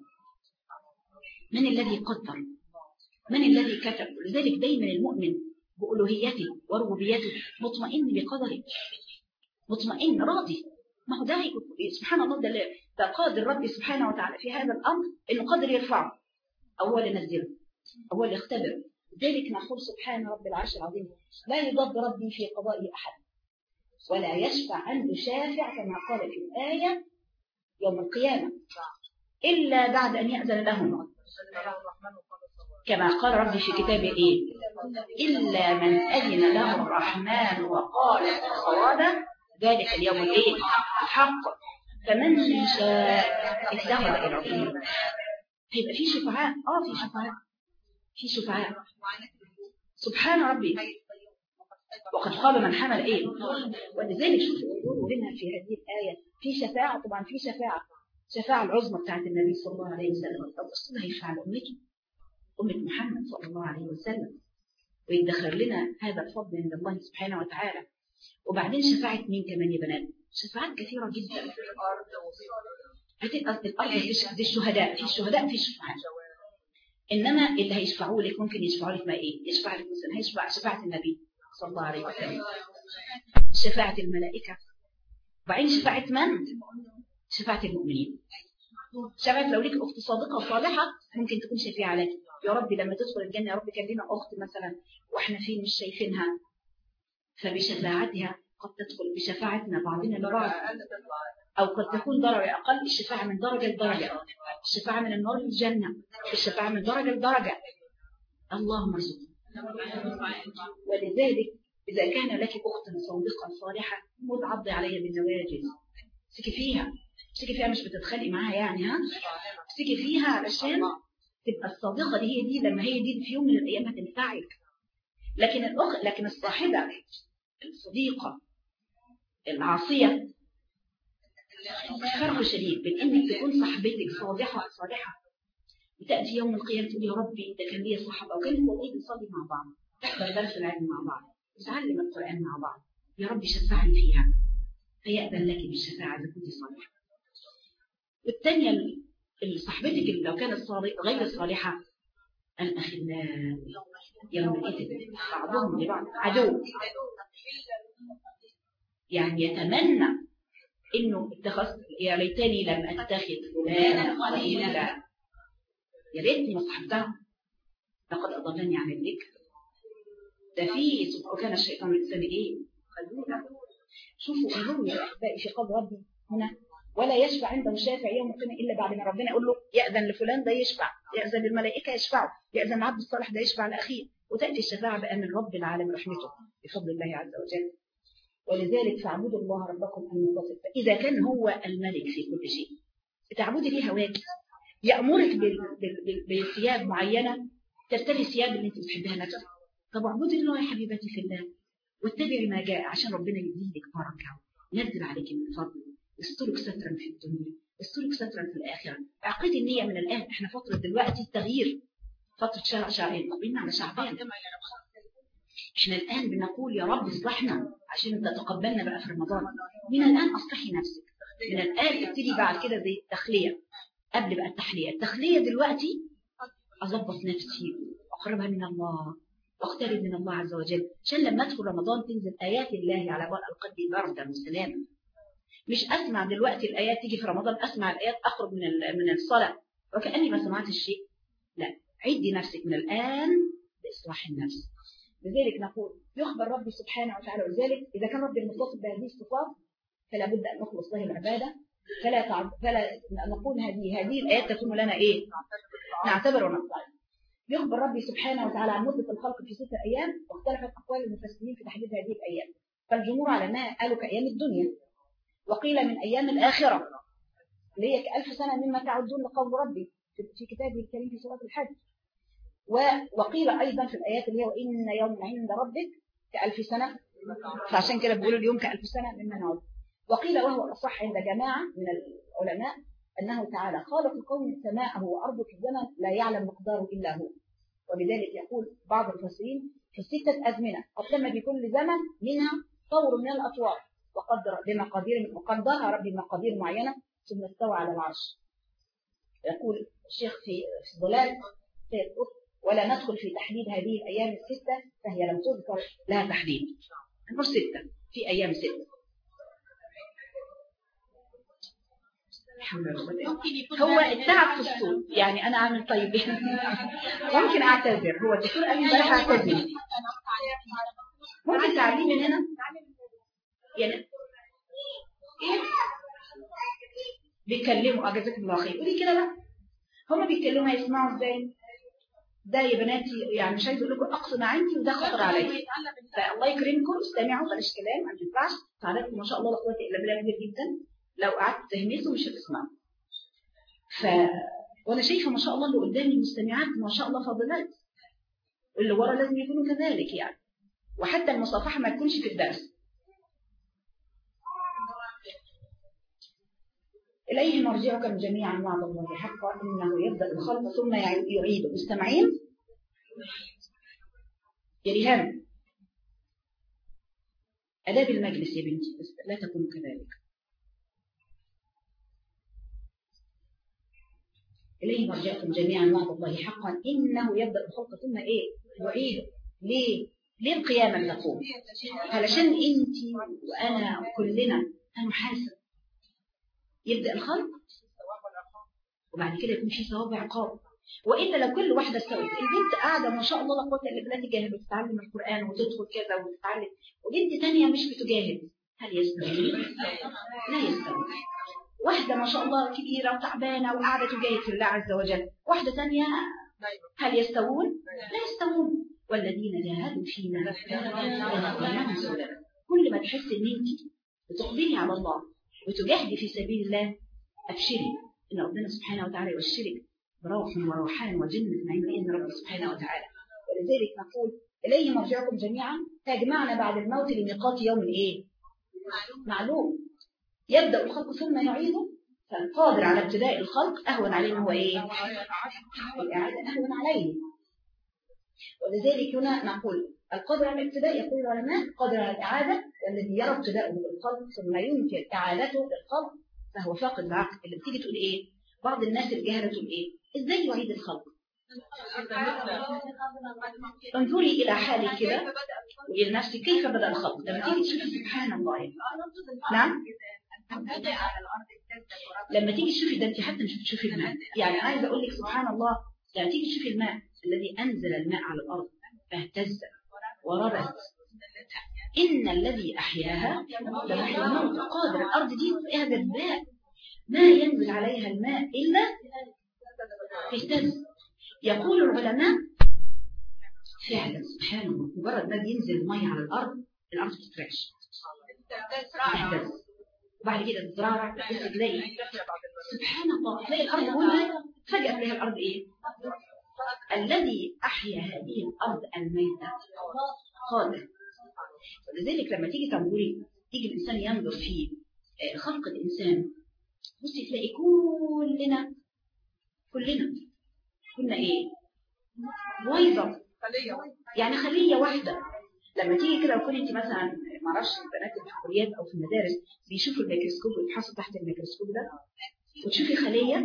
من الذي قدر؟ من الذي كتب؟ لذلك دايما المؤمن بألوهيته وربوبيته مطمئن بقدره، مطمئن راضي. ما هو ده سبحان الله، ده قادر ربي سبحانه وتعالى في هذا الأمر إنه قادر يرفعه أو هو اللي ينزله أو هو اللي يختبر. ذلك نقول سبحان رب العرش العظيم لا يضاد ربي في قضاء أحد ولا يشفع عنده شافع كما قال في الآية يوم القيامة إلا بعد أن يأذن لهم، كما قال ربي في كتابه إيه؟ إلا من أذن له الرحمن وقال صوابا ذلك اليوم الإيه؟ الحق فمن شاء اتخذ إلى ربه. هيبقى في شفعاء، في شفعاء سبحان ربي. وقد قال من حمل ايه. ولذلك شوفوا انظروا لنا في هذه الآية في شفاعة، طبعا في شفاعة العظمى بتاعت النبي صلى الله عليه وسلم. طب أصلا هيشفع لأمته، أمة محمد صلى الله عليه وسلم، ويدخر لنا هذا الفضل عند الله سبحانه وتعالى. وبعدين شفاعة مين كمان يا بنات؟ شفاعات كثيرة جدا. الأرض دي الشهداء، في الشهداء في شفاعة. إنما اللي هيشفعوا لك ممكن يشفعوا لك ما إيه؟ يشفع لك مثلا هيشفع شفاعة النبي صلى الله عليه وسلم، شفاعة الملائكة، وبعدين شفاعة من؟ شفاعة المؤمنين. شفاعة لو ليك أخت صادقة وصالحة ممكن تكون شفيعة لك، يا رب لما تدخل الجنة يا رب كان لنا أخت مثلا وإحنا فين مش شايفينها، فبشفاعتها قد تدخل بشفاعتنا بعضنا لبعض، أو قد تكون درجة أقل، الشفاعة من درجة لدرجة، الشفاعة من النار للجنة، الشفاعة من درجة لدرجة. اللهم ارزقنا. ولذلك إذا كان لك أخت صادقة صالحة متعضي عليها بالنواجذ، امسكي فيها، امسكي فيها، مش بتتخلقي معاها يعني، ها، امسكي فيها علشان تبقى الصادقة دي هي دي، لما هي دي في يوم من الأيام هتنفعك. لكن الصاحبة الصديقة العاصية فرق شديد بين انك تكون صاحبتك صالحة وتأتي يوم القيامة تقول يا ربي ده كان ليا صاحبة وكان والله بنصلي مع بعض، نحضر درس العلم مع بعض، نتعلم القرآن مع بعض، يا ربي شفعني فيها، فيأذن لك بالشفاعة إذا كنت صالحة. والثانية صاحبتك لو كانت غير صالحة، الأخلاء يوم الإذن بعضهم لبعض عدو، يعني يتمنى إنه اتخذت، يا ليتني لم أتخذ فلانا خليلا، يا ريتني ما صاحبتها لقد أضلني عن الذكر. ده في وكان الشيطان الإنسان إيه؟ خذونا. شوفوا الهوم يا أحبائي في قول ربي هنا، ولا يشفع عنده شافع يوم القيامة إلا بعد ما ربنا يقول له يأذن لفلان ده يشفع، يأذن للملائكة يشفعوا، يأذن العبد الصالح ده يشفع لأخيه، وتأتي الشفاعة بأمر رب العالمين رحمته بفضل الله عز وجل. ولذلك فاعبدوا الله ربكم أن ينتصف، إذا كان هو الملك في كل شيء تعبدي ليه هواك، يأمرك بثياب معينة ترتدي الثياب اللي انت بتحبها نفسك، طب اعبدي الله يا حبيبتي في الله واتبعي ما جاء عشان ربنا يزيدك بركة، ينزل عليك من فضله، يسترك سترا في الدنيا، يسترك سترا في الآخرة. اعقدي النية من الآن، احنا فترة دلوقتي التغيير، فترة شهرين مقبلين على شعبان، احنا الآن بنقول يا رب اصلحنا عشان تتقبلنا بقى في رمضان. من الآن اصلحي نفسك، من الآن ابتدي بعد كده زي التخلية قبل بقى التحلية. التخلية دلوقتي أضبط نفسي وأقربها من الله واقترب من الله عز وجل، عشان لما ادخل رمضان تنزل آيات الله على القلب بردا وسلاما. مش أسمع دلوقتي الآيات تيجي في رمضان، أسمع الآيات أخرج من الصلاة وكأني ما سمعت الشيء، لا، عدي نفسك من الآن بإصلاح النفس. لذلك نقول يخبر ربي سبحانه وتعالى، ولذلك إذا كان ربي المتصف بهذه الصفات فلا بد أن نخلص له العبادة، فلا نقول هذه الآيات تكون لنا إيه؟ نعتبر ونطلع. يخبر ربي سبحانه وتعالى عن مدة الخلق في 6 أيام، واختلفت أقوال المفسرين في تحديد هذه الأيام، فالجمهور على أنها قالوا كأيام الدنيا، وقيل من أيام الآخرة اللي هي ك1000 سنة مما تعدون لقول ربي في كتابه الكريم في سورة الحج. وقيل أيضا في الآيات اللي هي وإن يوم عند ربك ك1000 سنة، فعشان كده بيقولوا اليوم ك1000 سنة مما نعد. وقيل وهو الأصح عند جماعة من العلماء أنه تعالى خالق الكون سماءه وأرضه في الزمن لا يعلم مقداره إلا هو، وبذلك يقول بعض المفسرين في 6 أزمنة قدم بكل زمن منها طور من الأطوار، وقدرها ربي بمقادير معينة ثم استوى على العرش. يقول الشيخ في ظلال ولا ندخل في تحديد هذه الأيام ال6 فهي لم تذكر لها تحديد، نقول 6 في أيام 6. هو التعب في الصوت، يعني أنا أعمل طيب ممكن أعتذر، هو الدكتور قال لي امبارح أعتذر، ممكن تعليم من هنا يعني بيتكلموا أجازك الله خير، قولي كده بقى هما بيتكلموا هيسمعوا ازاي؟ ده يا بناتي يعني مش عايز اقول لكم اقصى ما عندي وده خطر عليا، فالله يكرمكم استمعوا بلاش كلام ما ينفعش، تعالوا ما شاء الله لا قوه الا بالله كبير جدا، لو قعدت تهمسوا مش هتسمعوا. وانا شايفه ما شاء الله اللي قدامي المستمعات ما شاء الله فاضلات، واللي ورا لازم يكونوا كذلك يعني، وحتى المصافحه ما تكونش في الدرس. إليه مرجعكم جميعا وعد الله حقا إنه يبدأ الخلق ثم يعيده. مستمعين؟ يا ريهان آداب المجلس يا بنتي لا تكون كذلك. إليه مرجعكم جميعا وعد الله حقا إنه يبدأ الخلق ثم إيه يعيده. ليه القيامة تقوم؟ علشان أنت وأنا وكلنا هنحاسب. يبدأ الخلق وبعد كده يكون في ثواب عقاب. وإلا لو كل واحدة استوت، البنت قاعدة ما شاء الله لا قوة إلا بالله تجاهد وتتعلم القرآن وتدخل كذا وتتعلم، وبنت ثانية مش بتجاهد، هل يستوي؟ لا يستوي. واحدة ما شاء الله كبيرة وتعبانة وقاعدة تجاهد في الله عز وجل، واحدة ثانية هل يستوون؟ لا يستوون. والذين جاهدوا فينا لنهدينهم سبلنا. كل ما تحس ان انت بتقبلي على الله وتجاهدي في سبيل الله، ابشري ان ربنا سبحانه وتعالى يبشرك بروح وروحان وجنة نعيم بإذن رب سبحانه وتعالى. ولذلك نقول إليه مرجعكم جميعا، تجمعنا بعد الموت لميقات يوم ايه؟ معلوم. يبدأ الخلق ثم يعيده، فالقادر على ابتداء الخلق أهون عليه هو ايه؟ الإعادة أهون عليه. ولذلك هنا نقول القادر على الابتداء، يقول العلماء قادر على الإعادة، والذي يرى ابتداءه بالخلق ثم ينكر إعادته للخلق فهو فاقد العقل. اللي بتيجي تقول ايه؟ بعض الناس الجاهلة تقول ايه؟ ازاي يعيد الخلق؟ انظري إلى حالك كده وإلى نفسك كيف بدأ الخلق. لما تيجي تشوفي سبحان الله يعني. نعم، لما تيجي تشوفي ده انت حتى مش بتشوفي الماء. يعني عايزه اقول لك سبحان الله، لما تيجي تشوفي الماء الذي انزل الماء على الارض فاهتز وربت، ان الذي احياها لمحيي الموت. قادر الارض دي فيها دباء ما ينزل عليها الماء الا تهتز. يقول العلماء فعلا سبحان الله، مجرد ما بينزل الماء على الارض بتترعش تهتز، وبعد كده تتزرع تلاقي سبحان الله، تلاقي الارض هنا فجأة تلاقي الارض ايه؟ الذي احيا هذه الارض الميتة قادر. ولذلك لما تيجي تنظري، تيجي الانسان ينظر في خلق الانسان، بصي تلاقي كلنا ايه؟ بويضة، يعني خلية واحدة. لما تيجي كده وكون انت مثلا ما اعرفش البنات اللي في الكليات او في المدارس بيشوفوا الميكروسكوب ويبحثوا تحت الميكروسكوب ده وتشوفي خليه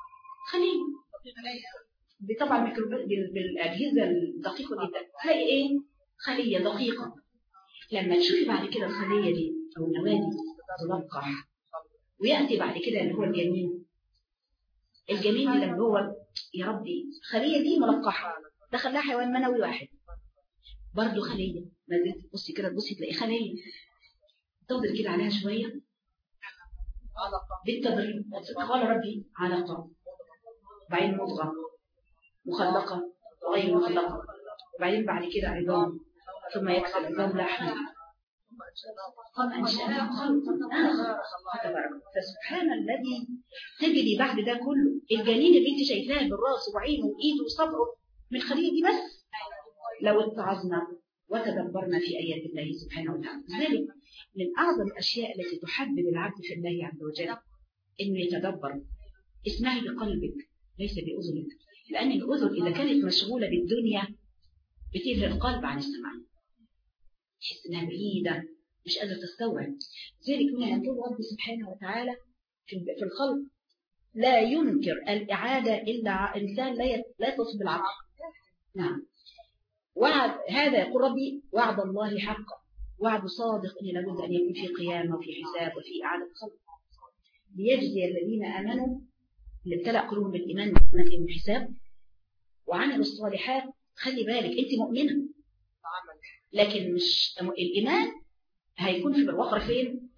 طبعا بالاجهزه الدقيقه جدا تلاقي ايه؟ خليه دقيقه. لما تشوفي بعد كده الخليه دي او النواه دي تلقح، وياتي بعد كده اللي هو الجنين اللي هو يا ربي الخليه دي ملقحه، دخل لها حيوان منوي واحد برضه خليه. ما تبصي كده تبصي تلاقي خليه تفضل كده عليها شويه بالتدريب. قال ربي علقه، وبعدين مضغه مخلقه وغير مخلقه، وبعدين بعد كده عظام، ثم يكسر عظام لحم، ثم انشأناه خلقا آخر. فسبحان الذي تجري بعد ده كله الجنين اللي انت شايفاه بالراس وعينه وايده وصبعه من خليه دي بس. لو اتعظنا وتدبرنا في آيات الله سبحانه وتعالى. ذلك من أعظم الأشياء التي تحبب العبد في الله عز وجل إنه يتدبر. اسمعي بقلبك ليس بأذنك، لأن الأذن إذا كانت مشغولة بالدنيا بتلهي القلب عن السمع، تحس إنها بعيدة مش قادرة تستوعب. ذلك هنا يقول رب سبحانه وتعالى في الخلق لا ينكر الإعادة إلا إنسان لا يتصف بالعقل. نعم، وعد هذا يقول ربي وعد الله حقا، وعد صادق إن لابد أن يكون في قيامة وفي حساب وفي إعادة خلق ليجزي الذين آمنوا اللي ابتلأ قلوبهم بالإيمان لهم حساب وعملوا الصالحات. خلي بالك أنت مؤمنة، لكن مش الإيمان هيكون في بالوقر فين؟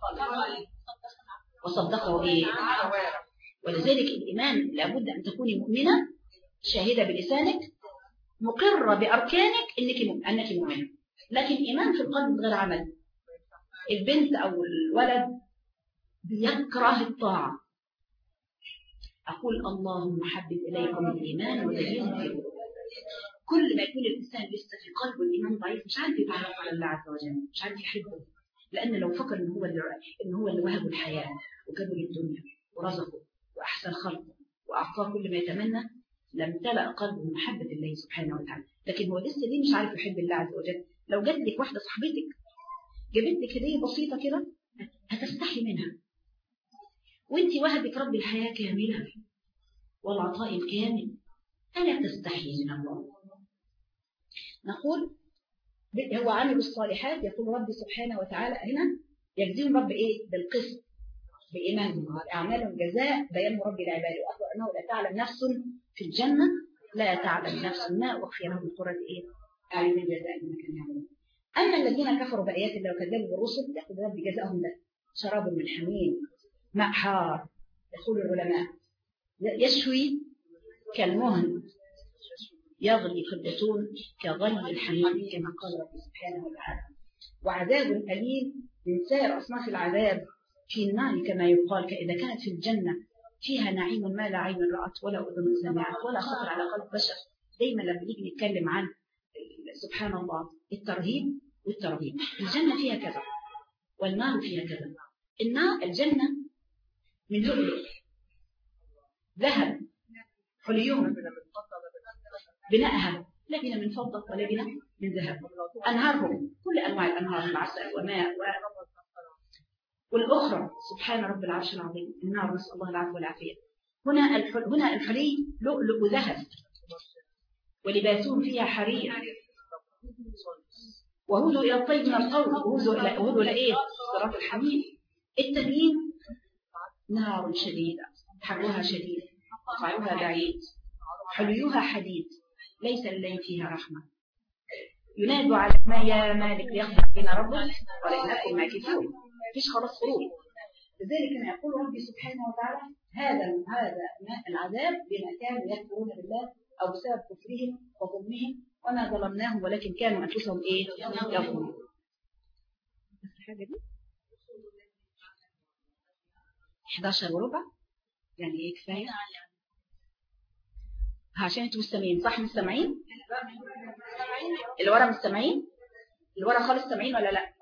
وصدقه إيه؟ ولذلك الإيمان لابد أن تكوني مؤمنة شاهدة بلسانك مقرة بأركانك أنك مؤمنة، لكن إيمان في القلب غير عمل. البنت أو الولد بيكره الطاعة، أقول اللهم حبب إليكم الإيمان وزينه في قلوبكم. كل ما يكون الإنسان لسه في قلبه الإيمان ضعيف مش عارف يتعرف على الله عز وجل، مش عارف يحبه، لأن لو فكر إن هو اللي وهبه الحياة وجابه للدنيا ورزقه وأحسن خلقه وأعطاه كل ما يتمنى لامتلأ قلبه من محبة الله سبحانه وتعالى. لكن هو لسه ليه مش عارف يحب الله عز وجل. لو جات لك واحدة صاحبتك جابت لك هدية بسيطة كده هتستحي منها، وانت وهبك رب الحياة كاملة والعطاء الكامل. ألا تستحي من الله؟ نقول هو عامل الصالحات، يقول ربي سبحانه وتعالى هنا يجزيهم رب إيه؟ بالقسط بإيمانهم أعمالهم جزاء بيان رب العباد، وأخبر أنه لا تعلم نفس في الجنة، لا تعلم نفس ما أخفي لهم من قرة إيه؟ أعين جزاء بما كانوا يعملون. أما الذين كفروا بآيات الله وكذبوا بالرسل يقول رب جزاهم ده شراب من حميم ماء حار. يقول العلماء يشوي كالمهن يغلي في البطون كغلي الحميم كما قال رب سبحانه وتعالى. وعذاب أليم من سائر أصناف العذاب في النار كما يقال، إذا كانت في الجنة فيها نعيم ما لا عين رأت ولا أذن سمعت ولا خطر على قلب بشر. دايما لما نيجي نتكلم عن سبحان الله الترهيب والترهيب، الجنة فيها كذا والنار فيها كذا. النار الجنة من لؤلؤ ذهب حليهم بناءها لا بنا من فضة ولا بنا من ذهب. أنهارهم كل أنواع الأنهار من عسل وماء والأخرى سبحان رب العرش العظيم النار، نسأل الله العفو والعافية. هنا الحلي لؤلؤ ذهب ولباسهم فيها حرير وهدوا إلى الطيب من القول وهدوا إلى إيه؟ صراط الحميم. التنين نار شديدة حرها شديد قعرها بعيد حليها حديد ليس للذين فيها رحمة. ينادوا على ما يا مالك ليقضي بنا ربك ولئنكم ماكثون، مفيش خلاص خروج. لذلك يقول ربي سبحانه وتعالى هذا العذاب بما كانوا يكفرون بالله أو بسبب كفرهم وظلمهم وما ظلمناهم ولكن كانوا أنفسهم إيه؟ يظلمون. الحاجة دي 11 وربع يعني إيه كفاية؟ عشان انتوا مستمعين صح؟ مستمعين؟ اللي ورا مستمعين؟ اللي ورا خالص سامعين ولا لا؟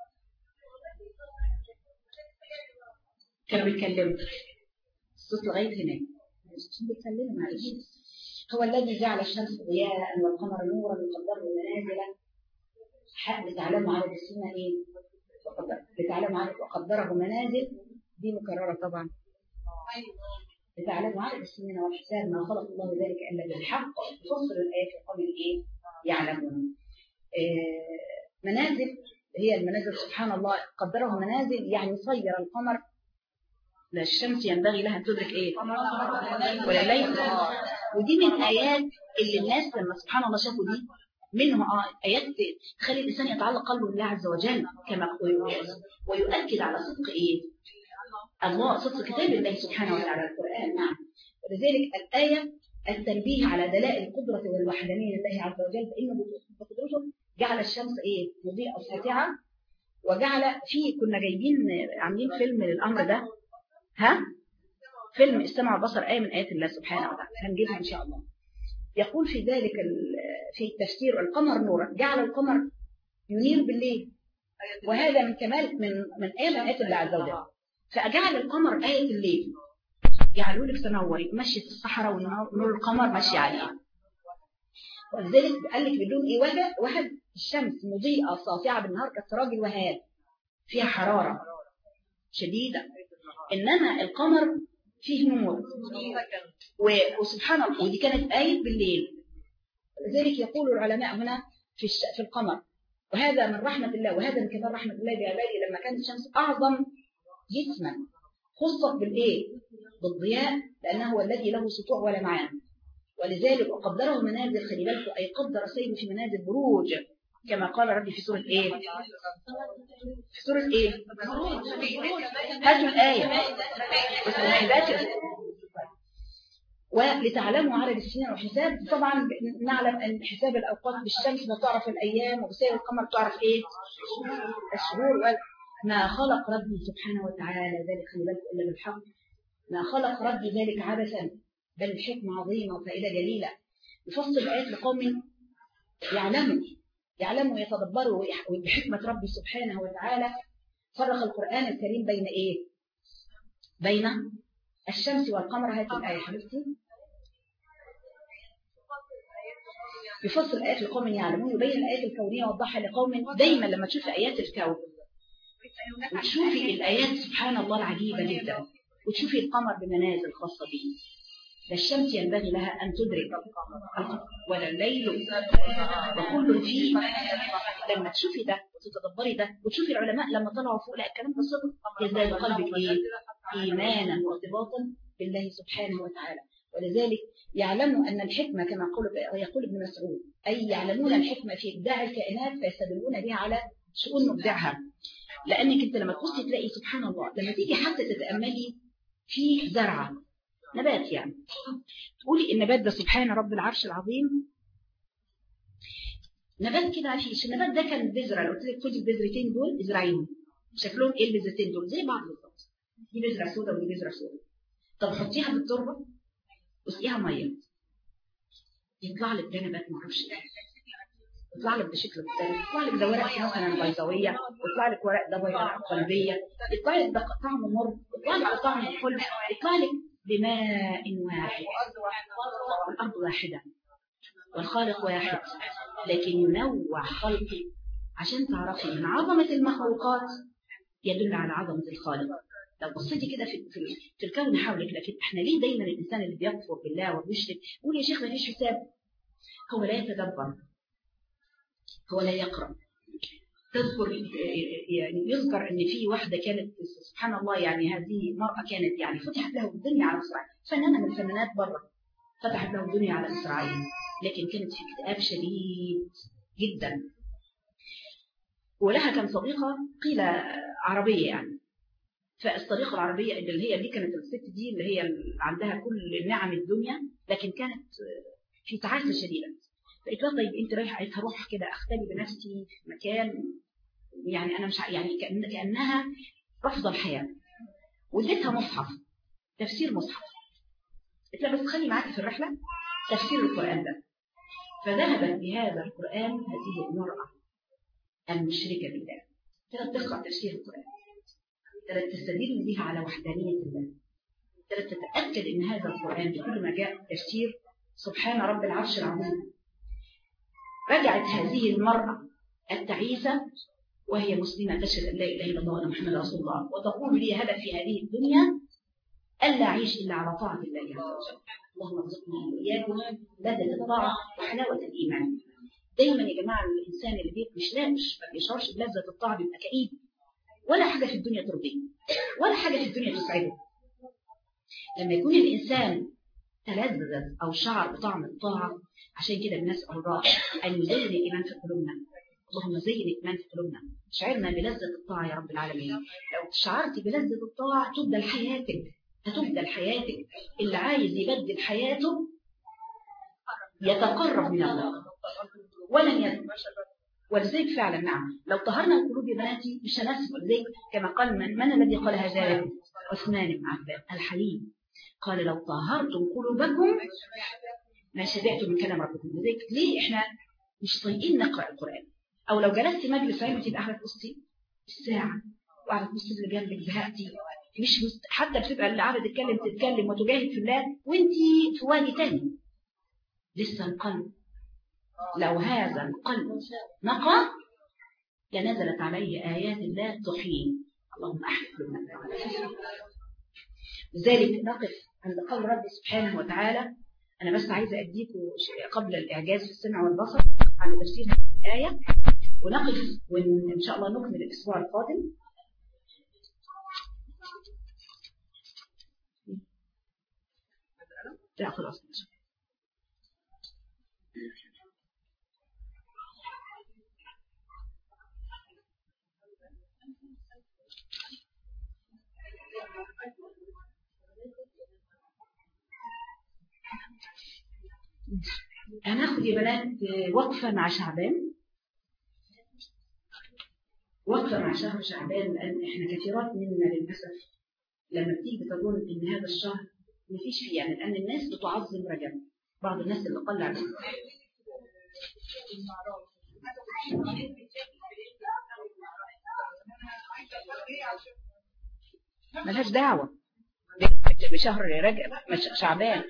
كانوا بيتكلموا الصوت لغاية هناك مش بيتكلموا معلش. هو الذي جعل الشمس ضياء والقمر نورا وقدره منازل لتعلموا عدد السنين ايه؟ لتعلموا عدد وقدره منازل دي مكررة طبعا. لتعلموا عدد السنين والحساب ما خلق الله ذلك الا بالحق فصل الايات لقوم ايه؟ يعلمون. منازل هي المنازل سبحان الله قدره منازل يعني صير القمر. لا الشمس ينبغي لها ان تدرك ايه؟ ولا الليل. ودي من ايات اللي الناس لما سبحان الله شافوا دي منهم ايات تخلي الانسان يتعلق قلبه بالله عز وجل كما ويؤكد على صدق ايه؟ الله صدق كتاب الله سبحانه وتعالى القرآن. نعم. ولذلك الآية التنبيه على دلائل القدرة والوحدانية لله عز وجل فإنه بقدرته جعل الشمس ايه؟ مضيئة ساطعة وجعل فيه كنا جايبين عاملين فيلم للأمر ده فيلم السمع والبصر آية من آيات الله سبحانه وتعالى هنجيبها إن شاء الله. يقول في ذلك في التفسير القمر نورا جعل القمر ينير بالليل وهذا من كمال من آية من آيات الله عز وجل. فأجعل القمر آية الليل جعلوا لك تنوري مشي في الصحراء ونور القمر مشي عليها. ولذلك قال لك بدون ايه واحد الشمس مضيئة ساطعة بالنهار كالسراج الوهاب فيها حرارة شديدة إنما القمر فيه نور وسبحان الله ودي كانت آية بالليل. لذلك يقول العلماء هنا في القمر وهذا من رحمة الله وهذا من كمال رحمة الله بعباده لما كانت الشمس أعظم جسما خصت بالإيه؟ بالضياء لأنه هو الذي له سطوع ولا معان. ولذلك وقدره منازل خلي بالكم أي قدر سيره في منازل بروج كما قال ربي في سورة إيه؟ في سورة إيه؟ هاتوا الآية ولتعلموا عدد السنين والحساب. طبعا نعلم أن حساب الأوقات بالشمس بتعرف الأيام وبسير القمر تعرف إيه؟ الشهور. ما خلق ربي سبحانه وتعالى ذلك خلي بالكم إلا بالحق. ما خلق ربي ذلك عبثا بل الحكمة عظيمة وفائدة جليلة. يفصل الآيات لقوم يعلموا ويتدبروا بحكمة ربي سبحانه وتعالى. فرق القرآن الكريم بين إيه؟ بين الشمس والقمر. هذه الآية حبيبتي يفصل الآيات لقوم يعلمون يبين الآيات الكونية وضحها لقوم. دايما لما تشوفي آيات الكون وتشوفي الآيات سبحان الله العجيبة جدا وتشوفي القمر بمنازل خاصة به لا الشمس ينبغي لها أن تدرك ولا الليل، وكل فيه. لما تشوفي ده وتتدبري ده وتشوفي العلماء لما طلعوا فوق لا الكلام ده صدق، يزداد قلبك ايه؟ إيمانا وارتباطا بالله سبحانه وتعالى. ولذلك يعلموا أن الحكمة كما يقول ابن مسعود، أي يعلمون الحكمة في إبداع الكائنات فيستدلون بها على شؤون مبدعها. لأنك أنت لما تبصي تلاقي سبحان الله لما تيجي حتى تتأملي في زرعة نبات، يعني تقولي النبات ده سبحان رب العرش العظيم، نبات كده عفيش. النبات ده كان بذرة، لو قلت لك خدي البذرتين دول ازرعيهم شكلهم ايه البذرتين دول؟ زي بعض بالظبط، دي بذرة سوداء ودي بذرة سوداء. طب حطيها بالتربة واسقيها ميه يطلع لك ده نبات معرفش ايه، يطلع لك بشكل مختلف، يطلع لك ده ورق مثلا بيضاويه، يطلع لك ورق ده ورق قلبيه، يطلع لك ده طعمه مر، يطلع لك طعمه حلو، يطلع لك بماء واحد. الارض واحده والخالق واحد، لكن ينوع خلقه عشان تعرفي من عظمه المخلوقات يدل على عظمه الخالق. لو بصيتي كده في الكون حولك، لكن احنا ليه دايما الانسان اللي بيكفر بالله وبيشرك يقول يا شيخ ما فيش حساب؟ هو لا يتدبر، هو لا يقرأ. تذكر يعني يذكر ان في واحده كانت سبحان الله، يعني هذه المراه كانت يعني فتحت له الدنيا على اسرائيل، فنانه من الفنانات بره فتحت له الدنيا على اسرائيل، لكن كانت في اكتئاب شديد جدا. ولها كان صديقه قيل عربيه يعني، فالصديقه العربيه اللي هي دي كانت الست دي اللي هي عندها كل نعم الدنيا، لكن كانت في تعاسه شديده. فقلت لها طيب انت رايحه؟ قالت هروح كده اختبي بنفسي في مكان يعني انا مش يعني كانها رافضه الحياه، واديتها مصحف تفسير مصحف. قلت لها بس خلي معاكي في الرحله تفسير القران ده. فذهبت بهذا القران هذه المراه المشركه بالله، كانت تقرا تفسير القران، كانت تستدل بها على وحدانيه الله، كانت تتاكد ان هذا القران بكل ما جاء تفسير سبحان رب العرش العظيم. رجعت هذه المرأة التعيسة وهي مسلمة تشهد أن لا إله إلا الله وأن محمد رسول الله، وتقول لي هدف في هذه الدنيا ألا أعيش إلا على طاعة الله عز وجل. اللهم ارزقنا وإياكم لذة الطاعة وحلاوة الإيمان. دايما يا جماعة الإنسان اللي مش بيشعرش بلذة الطاعة بيبقى كئيب، ولا حاجة في الدنيا ترضيه، ولا حاجة في الدنيا تسعده. لما يكون الإنسان تلذذ أو شعر بطعم الطاعة، عشان كده بنسأل الله أن يزين الإيمان في قلوبنا. اللهم زين الإيمان في قلوبنا، شعرنا بلذة الطاعة يا رب العالمين. لو شعرت بلذة الطاعة تبدل حياتك، هتبدل حياتك. اللي عايز يبدل حياته يتقرب من الله ولن يذل. ولذلك فعلا نعم لو طهرنا القلوب يا بناتي مش هنسب. ولذلك كما قال من الذي قال هذا؟ عثمان بن عفان الحليم، قال لو طهرتم قلوبكم ما شبعتم من كلام ربكم. لذلك ليه احنا مش طايقين نقرأ القرآن؟ او لو جلست مجلس علم تبقى قاعده تبصي الساعه وقاعده تبصي اللي جنبك زهقتي، مش حتى بتبقى اللي قاعده تتكلم وتجاهد في الله وانتي في وادي تاني. لسه القلب لو هذا القلب نقى لنزلت عليه آيات الله تحييه. اللهم أحيي قلوبنا. لذلك نقف عند قول ربي سبحانه وتعالى. أنا بس عايزة أديكم قبل الإعجاز في السمع والبصر على تفسير هذه الآية، ونقف وإن شاء الله نكمل الأسبوع القادم. لا خلاص هناخد يا بنات وقفة مع شعبان، وقفة مع شهر شعبان، لأن إحنا كثيرات منا للأسف لما بتيجي تظن إن هذا الشهر مفيش فيه، يعني لأن الناس بتعظم رجب، بعض الناس اللي قل عليهم ملهاش دعوة بشهر رجب شعبان.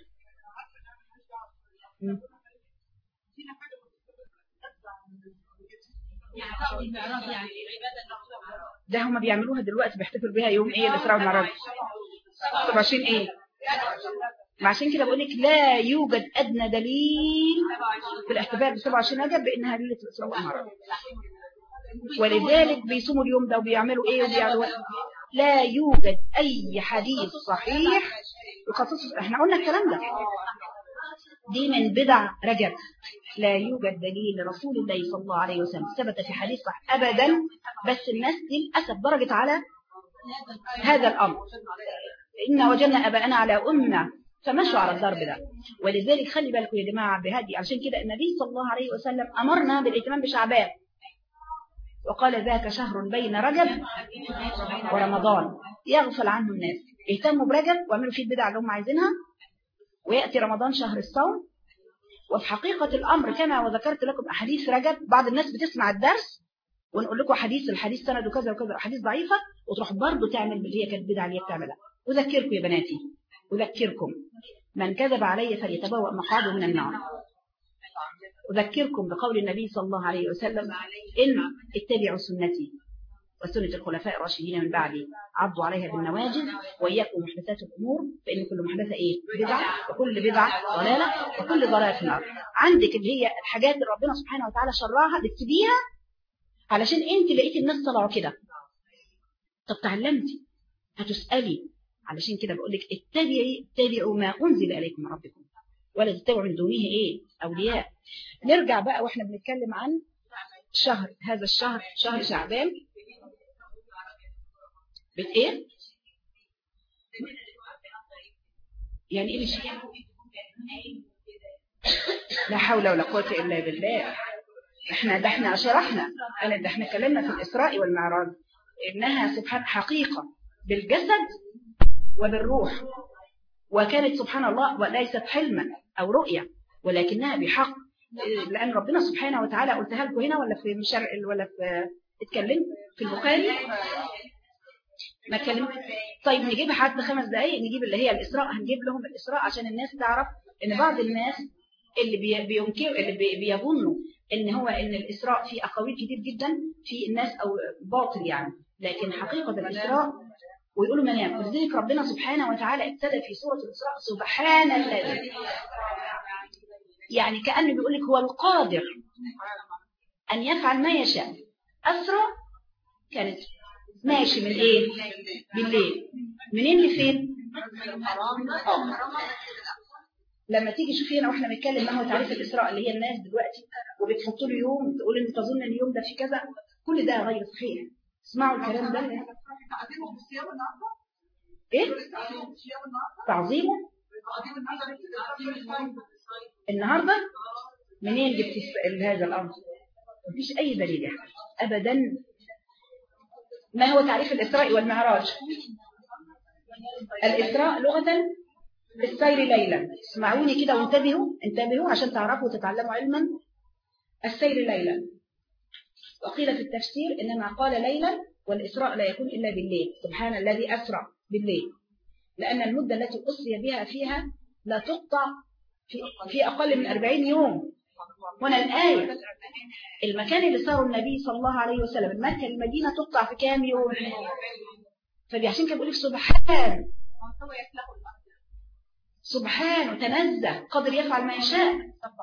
ده هم بيعملوها دلوقتي، بيحتفلوا بيها يوم ايه الإسراء والمعراج 27 ايه عشان كده بقول لك لا يوجد ادنى دليل في الاحتفال ب 27 رجب بانها ليله الاسراء والمعراج. ولذلك بيصوموا اليوم ده وبيعملوا ايه وبيعملوا. لا يوجد اي حديث صحيح يخصص. احنا قلنا الكلام ده، دي من بدع رجب. لا يوجد دليل لرسول الله صلى الله عليه وسلم ثبت في حديث صح ابدا، بس الناس للاسف درجت على هذا الامر. إن وجدنا اباءنا على امه فمشوا على الضرب ده. ولذلك خلي بالكم يا جماعه بهدي، عشان كده النبي صلى الله عليه وسلم امرنا بالاهتمام بشعبان، وقال ذاك شهر بين رجب ورمضان يغفل عنه الناس. اهتموا برجب واعملوا فيه البدع اللي هم عايزينها، ويأتي رمضان شهر الصوم. وفي حقيقة الأمر كما وذكرت لكم أحاديث رجب، بعض الناس بتسمع الدرس ونقول لكم الحديث سنده كذا وكذا، أحاديث ضعيفة، وتروح برضه تعمل اللي هي كانت بدعة اللي هي بتعملها. أذكركم يا بناتي، أذكركم من كذب علي فليتبوأ مقعده من النار. أذكركم بقول النبي صلى الله عليه وسلم إن اتبعوا سنتي وسنة الخلفاء الراشدين من بعدي عضوا عليها بالنواجذ وإياكم محدثات الأمور فإن كل محدثة بدعة وكل بدعة ضلالة وكل ضلالة في النار. عندك اللي هي الحاجات اللي ربنا سبحانه وتعالى شرعها بتسيبيها علشان انت لقيت الناس طلعوا كده. طب تعلمتي هتسألي، علشان كده بقول لك اتبعوا ما أنزل إليكم من ربكم ولا تتبعوا من دونه أولياء. نرجع بقى واحنا بنتكلم عن هذا الشهر، شهر شعبان. ايه يعني ايه الشيء؟ لا حول ولا قوة الا بالله. احنا شرحنا، احنا اتكلمنا في الاسراء والمعراج انها سبحان حقيقة بالجسد وبالروح، وكانت سبحان الله وليست حلما او رؤية ولكنها بحق، لان ربنا سبحانه وتعالى قلتها لكم هنا ولا في شرع ولا في اتكلمت في البخاري ما اتكلم. طيب نجيب حتى 5 دقايق، نجيب اللي هي الإسراء، هنجيب لهم الإسراء عشان الناس تعرف ان بعض الناس اللي بينكروا اللي بيظنوا ان الإسراء فيه أقاويل كتير جدا في الناس او باطل يعني، لكن حقيقة الإسراء ويقولوا منام. ولذلك ربنا سبحانه وتعالى ابتدى في سورة الإسراء سبحان الذي، يعني كأنه بيقول لك هو القادر أن يفعل ما يشاء. أسرى كانت ماشي من ايه؟ بالليل. منين لفين؟ لما تيجي شوفي هنا واحنا بنتكلم ما هو تعريف الإسراء اللي هي الناس دلوقتي وبتحطوا له يوم تقول ان تظن ان اليوم ده في كذا، كل ده غير صحيح. اسمعوا الكلام ده. ايه؟ تعظيمه النهارده منين جبت هذا الامر؟ مفيش اي دليل ابدا. ما هو تعريف الإسراء والمعراج؟ الإسراء لغة السير ليلا. اسمعوني كده وانتبهوا عشان تعرفوا وتتعلموا علما. السير ليلا، وقيل في التفسير إنما قال ليلا والإسراء لا يكون إلا بالليل. سبحان الذي أسرع بالليل، لأن المدة التي أسري بها فيها لا تقطع في أقل من 40 يوم. هنا الآية المكان اللي صاره النبي صلى الله عليه وسلم المكة المدينة تقطع في كام يوم؟ فعشان كده بقول لك سبحان وتنزه قادر يفعل ما يشاء.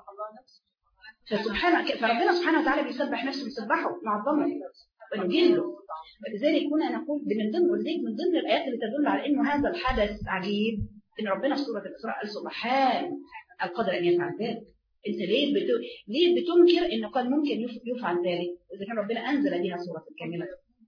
فربنا سبحانه وتعالى بيسبح نفسه ويسبحه معظمه ونجله. ولذلك هنا نقول من ضمن الآيات اللي تدل على إنه هذا الحدث عجيب إن ربنا في سورة الإسراء قال سبحان القادر أن يفعل ذلك. انت ليه بتنكر انه كان ممكن يفعل ذلك اذا كان ربنا انزل بها سوره كامله؟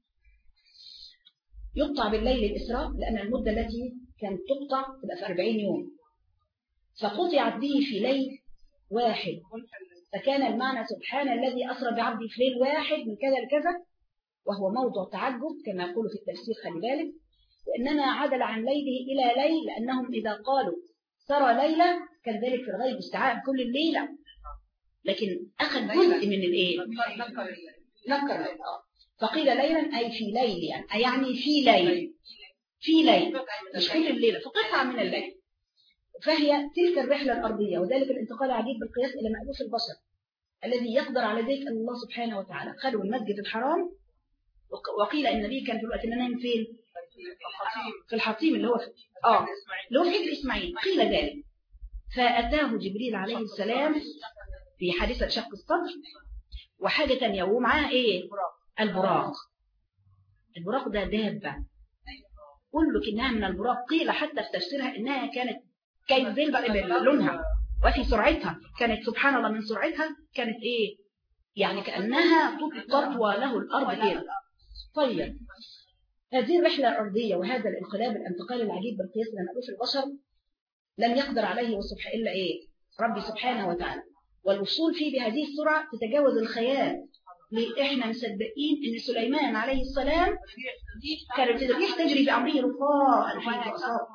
يقطع بالليل الاسراء لان المده التي كانت تقطع تبقى في 40 يوم، فقطعت به في ليل واحد، فكان المعنى سبحان الذي اسرى بعبده في ليل واحد من كذا لكذا، وهو موضوع تعجب كما يقول في التفسير. خلي بالك، وانما عدل عن ليله الى ليل لانهم اذا قالوا سرى ليلة كان ذلك في الغيب استيعاب كل الليلة، لكن أخذ جزء من الإيه؟ نكر. فقيل ليلا أي في ليل، يعني في ليل مش كل الليلة، فقطعة من الليل. فهي تلك الرحلة الأرضية، وذلك الانتقال عجيب بالقياس إلى مألوف البشر الذي يقدر على ذلك الله سبحانه وتعالى. خلوا المسجد الحرام، وقيل إن النبي كان في الوقت إنه نام فين؟ في الحطيم اللي هو اللي هو في حجر إسماعيل. قيل ذلك. فأتاه جبريل عليه السلام في حادثة شق الصدر. وحاجة تانية ومعاه إيه؟ البراق. البراق ده دابة كله كأنها من البراق. قيل حتى في تفسيرها إنها كانت كيف لونها وفي سرعتها كانت سبحان الله من سرعتها كانت إيه؟ يعني كأنها تطوى له الأرض كده. طيب هذه الرحلة الأرضية وهذا الانقلاب الانتقال العجيب بالقياس لنفوس البشر لم يقدر عليه وصبح إلا إيه؟ ربي سبحانه وتعالى. والوصول فيه بهذه السرعة تتجاوز الخيال. احنا مصدقين ان سليمان عليه السلام كانت الريح تجري بأمره رخاء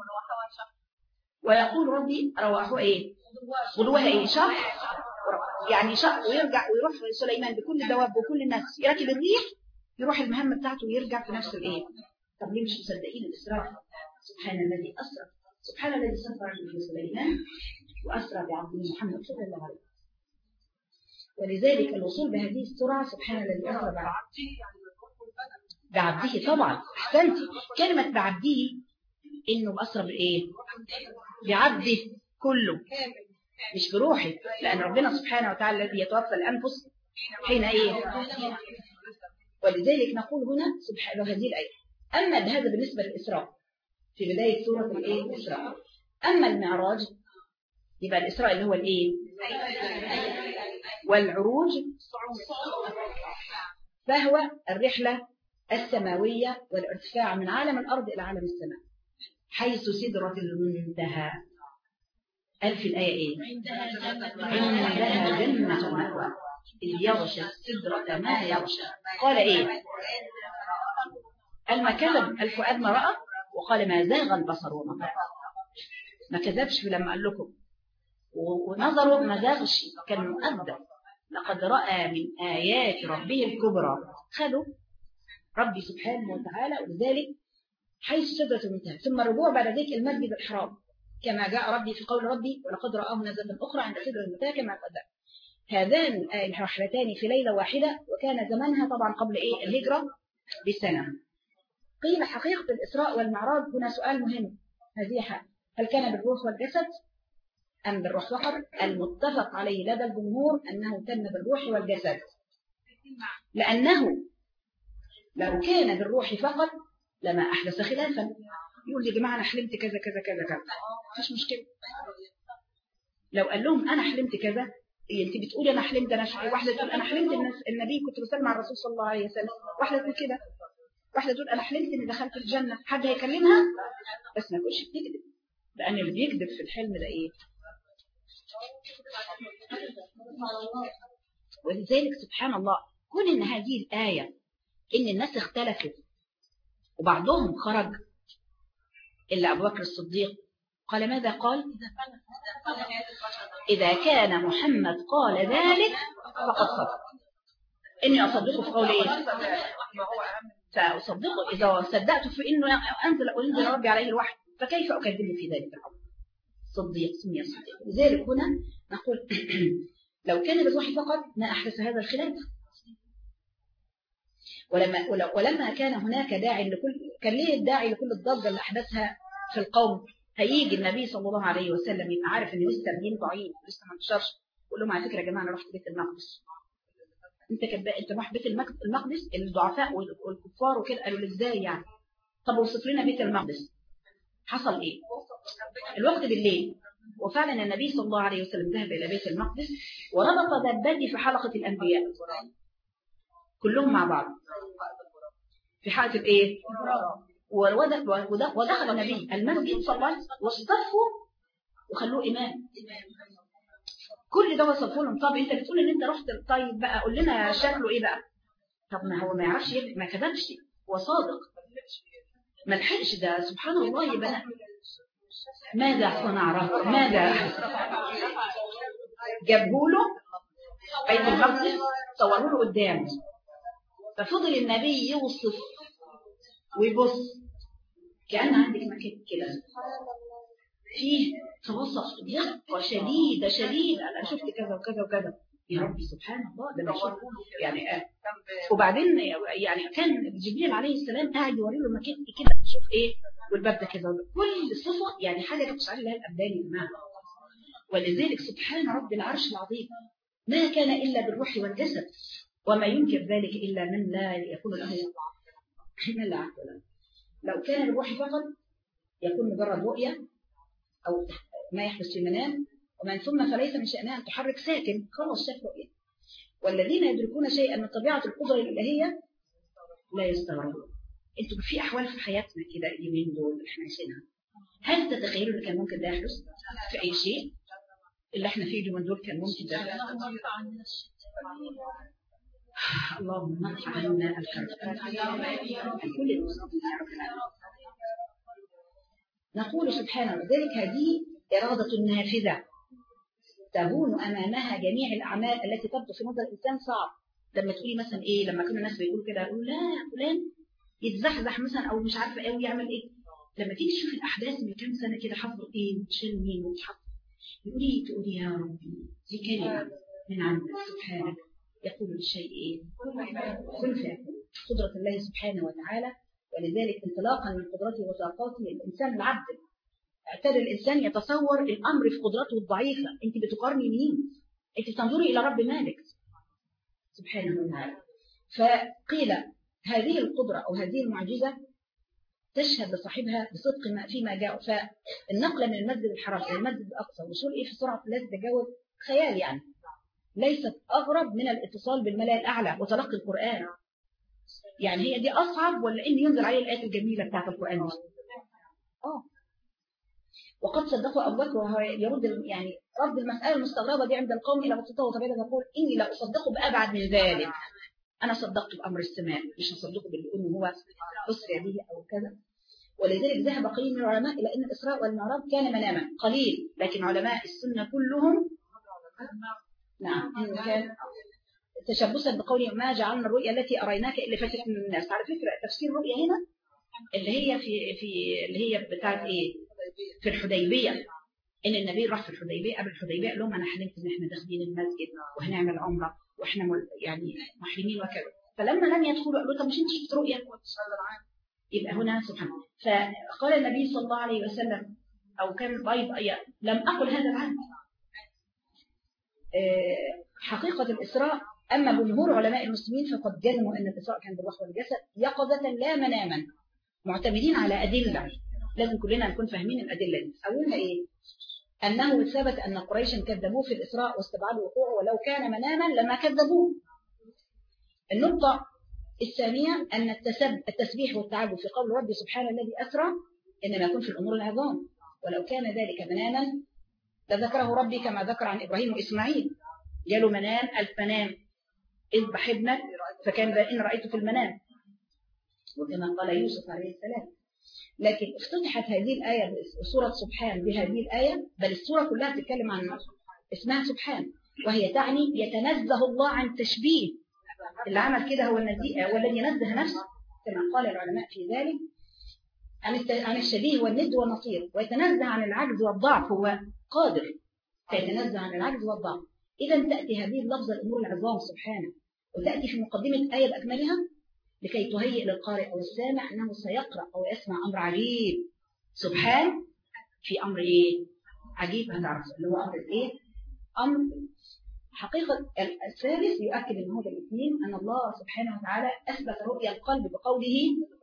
ويقول ربي روحوا ايه غدوها ايه شهر يعني شهر ويرجع ويروح سليمان بكل الدواب وكل الناس يركب الريح يروح المهمة بتاعته ويرجع في نفس الايه. طب ليه مش مصدقين الإسراء؟ سبحان الذي أسرى سبحان الذي سفر في سليمان وأسرى بعبده محمد صلى الله عليه وسلم. ولذلك الوصول بهذه السرعة سبحان الذي أسرى بعبده. طبعا أحسنتي كلمة بعبده إنه أسرى بإيه؟ بعبده كله مش بروحه. لأن ربنا سبحانه وتعالى الذي يتوفى الأنفس حين إيه؟ ولذلك نقول هنا سبحانه هذه الآية. أما هذا بالنسبة للإسراء في بداية سورة الإيه؟ الإسراء. أما المعراج يبقى الإسراء اللي هو الإيه؟ والعروج فهو الرحلة السماوية والارتفاع من عالم الأرض إلى عالم السماء حيث سدرة المنتهى. ألف الآية إيه؟ عندها جنة المأوى إذ يغشى السدرة ما يغشى. قال إيه؟ كذب الفؤاد ما رأى وقال ما زاغ البصر وما طغى. ما كذبش لما قال لكم ونظره ما زاغش كان مؤدب. لقد رأى من آيات ربه الكبرى. خلوا ربي سبحانه وتعالى ولذلك حيث سدرة المنتهى. ثم الرجوع بعد ذلك المسجد الحرام كما جاء ربي في قول ربي ولقد رآه نزلة أخرى عند سدرة المنتهى كما قدم. هذان الرحلتان في ليلة واحدة وكان زمانها طبعا قبل إيه الهجرة بسنة. قيل حقيقة الإسراء والمعراج هنا سؤال مهم. هذه حال هل كان بالروح والجسد أم بالروح فقط؟ المتفق عليه لدى الجمهور أنه تم بالروح والجسد. لأنه لو كان بالروح فقط لما أحدث خلافا. يقول يا جماعة أنا حلمت كذا كذا كذا كذا مفيش مشكلة. لو قال لهم أنا حلمت كذا أنت بتقولي أنا حلمت أنا واحدة تقول أنا حلمت النبي كنت بسلم على الرسول صلى الله عليه وسلم. واحدة تقول كده. واحدة تقول أنا حلمت إني دخلت الجنة. حد هيكلمها بس ما تقولش بتكذب. لأن اللي بيكذب في الحلم ده إيه؟ ولذلك سبحان الله كون إن هذه الآية إن الناس اختلفت وبعضهم خرج إلا أبو بكر الصديق قال ماذا قال؟ إذا كان محمد قال ذلك فقد صدق. إني أصدقه في قول إيه؟ فأصدقه إذا صدقت في إنه أنزل ربي عليه الوحي فكيف أكذبه في ذلك الأمر؟ صديق سمي صديق. لذلك هنا نقول لو كان بالوحي فقط ما أحدث هذا الخلاف. ولما كان هناك داعي كان ليه الداعي لكل الضجة اللي أحدثها في القوم؟ هيجي النبي صلى الله عليه وسلم يبقى عارف إن لسه الدين ضعيف لسه ما انتشرش يقول لهم على فكرة يا جماعة أنا رحت بيت المقدس. أنت راح بيت المقدس الضعفاء والكفار وكده قالوا لي إزاي يعني؟ طب وصف لنا بيت المقدس. حصل إيه؟ الوقت بالليل وفعلا النبي صلى الله عليه وسلم ذهب إلى بيت المقدس وربط دابته في حلقة الأنبياء كلهم مع بعض في حلقة الإيه؟ ودخل النبي المسجد صلى الله عليه وسلم واصطفوا وخلوه إمام. كل ده وصفوا لهم. طب أنت بتقول إن أنت رحت طيب بقى قول لنا شكله إيه بقى؟ طب ما هو ما يعرفش ما كذبش وصادق ما لحقش ده سبحان الله يبقى ماذا صنع ربه؟ ماذا جابوا له بيت المقدس صوروا له قدامه ففضل النبي يوصف ويبص كأن عندك مكان كده فيه توصف دقة شديدة أنا شفت كذا وكذا وكذا يا ربي سبحان الله، ده بشوف يعني وبعدين يعني كان جبريل عليه السلام قاعد يوري له مكان كده تشوف ايه، والباب ده كده كل صفه يعني حاجه تشعر لها الابدان يا جماعه. ولذلك سبحان رب العرش العظيم ما كان الا بالروح والجسد، وما ينكر ذلك الا من لا يكون له من لا عقل له. لو كان بالروح فقط يكون مجرد رؤيه او ما يحدث في المنام، ومن ثم فليس من شأنها أن تحرك ساكن خلاص شاف رؤية. والذين يدركون شيئا من طبيعة القدرة الإلهية لا يستغربون. انتوا في أحوال في حياتنا كده اليومين دول احنا عايشينها، هل تتخيلوا ان كان ممكن ده يحدث في أي شيء؟ اللي احنا فيه اليومين دول كان ممكن ده. اللهم ارفع عنا الكرب كل المسلمين. نقول سبحانه ذلك هذه إرادة نافذة تهون أمامها جميع الأعمال التي تبدو في نظر الإنسان صعب. لما تقولي مثلا إيه، لما كنا الناس بيقولوا كده يقولوا لا فلان يتزحزح مثلا أو مش عارفة إيه ويعمل إيه، لما تيجي تشوفي الأحداث من كام سنة كده حصل إيه وتشيل مين وتحط، تقولي يا ربي دي كلمة من عندك سبحانك يقول الشيء إيه كن فيكون، قدرة الله سبحانه وتعالى. ولذلك انطلاقا من قدرته وطاقاته الإنسان العبد اعتاد الإنسان يتصور الأمر في قدرته الضعيفة. أنت بتقارني مين؟ أنت بتنظري إلى رب مالك سبحانه وتعالى. فقيل هذه القدرة أو هذه المعجزة تشهد لصاحبها بصدق فيما جاء. فالنقل من المسجد الحرام إلى المسجد الأقصى وصول إيه في سرعة لا تتجاوز خيال يعني، ليست أغرب من الاتصال بالملأ الأعلى وتلقي القرآن. يعني هي دي أصعب ولا إن ينزل عليه الآيات الجميلة بتاعت القرآن دي؟ وقد صدقوا أبو بكر وهو يرد يعني رد المسألة المستغربة دي عند القوم إلى بسيطة وطبيعة، يقول إني لا أصدقه بأبعد من ذلك. أنا صدقت بأمر السماء مش هصدقه باللي إنه هو أسرع به أو كذا. ولذلك ذهب قليل من العلماء إلى أن الإسراء والمعراج كان مناما قليل، لكن علماء السنة كلهم نعم كان تشبثا بقوله ما جعلنا الرؤيا التي أريناك إلا فتنة من الناس. على فكرة تفسير الرؤيا هنا اللي هي في اللي هي بتاعت إيه في الحديبية، إن النبي راح في الحديبية قبل الحديبية قال لهم أنا حلمت إن إحنا داخلين المسجد وهنعمل عمرة وإحنا يعني محرمين وكذا. فلما لم يدخلوا قالوا طب مش أنت شفت رؤيا؟ يبقى هنا سبحان الله. فقال النبي صلى الله عليه وسلم أو كان البيض لم أقل هذا العهد. حقيقة الإسراء أما جمهور علماء المسلمين فقد جزموا أن الإسراء كان بالروح والجسد يقظة لا مناما، معتمدين على أدلة. لازم كلنا نكون فاهمين الأدلة دي. أولها إيه؟ أنه ثبت أن قريشا كذبوه في الإسراء واستبعدوا وقوعه، ولو كان مناما لما كذبوه. النقطة الثانية أن التسبيح والتعبد في قول ربي سبحانه الذي أسرى إنما يكون في الأمور العظام، ولو كان ذلك مناما لذكره ربي كما ذكر عن إبراهيم وإسماعيل. جاله منام المنام اذبح ابنك فكان إن رأيته في المنام، وكما قال يوسف عليه السلام. لكن افتتحت هذه الآية سورة سبحان بهذه الآية، بل السورة كلها تتكلم عن اسمها سبحان، وهي تعني يتنزه الله عن التشبيه. اللي عمل كده هو الذي ينزه نفسه كما قال العلماء في ذلك عن الشبيه والند والنصير، ويتنزه عن العجز والضعف. هو قادر فيتنزه عن العجز والضعف. إذا تأتي هذه اللفظة الأمور العظام سبحانه، وتأتي في مقدمة الآية بأكملها لكي تهيئ للقارئ أو السامع أنه سيقرأ أو يسمع أمر عجيب. سبحان في أمر إيه؟ عجيب هنعرف اللي هو أمر إيه؟ أمر حقيقة. الثالث يؤكد من هذا الاثنين أن الله سبحانه وتعالى أثبت رؤيا القلب بقوله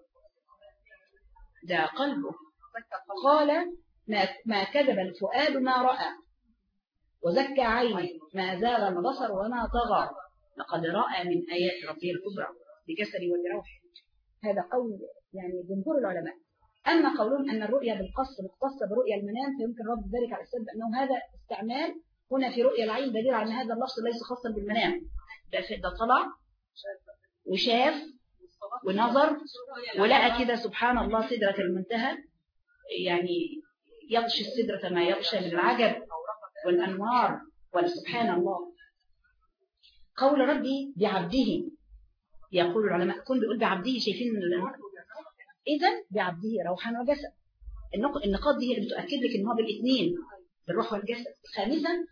ده قلبه قال ما كذب الفؤاد ما رأى وزكى عيني ما زاغ البصر وما طغى لقد رأى من آيات ربه الكبرى بجسدي وبروحي. هذا قول يعني جمهور العلماء. أما قولون أن الرؤيا بالقص مختصة برؤيا المنام فيمكن رد ذلك على السبب أنه هذا استعمال هنا في رؤيا العين دليل على أن هذا اللفظ ليس خاصا بالمنام. ده طلع وشاف ونظر ولقى كده سبحان الله سدرة المنتهى، يعني يغشي السدرة ما يغشى من العجب والأنوار والسبحان الله. قول ربي بعبده يقول العلماء كن بيقول بعبده شايفين إذا بعبده روحا وجسد. النقاط دي هي اللي بتؤكد لك ان هو بالاثنين بالروح والجسد. خامسا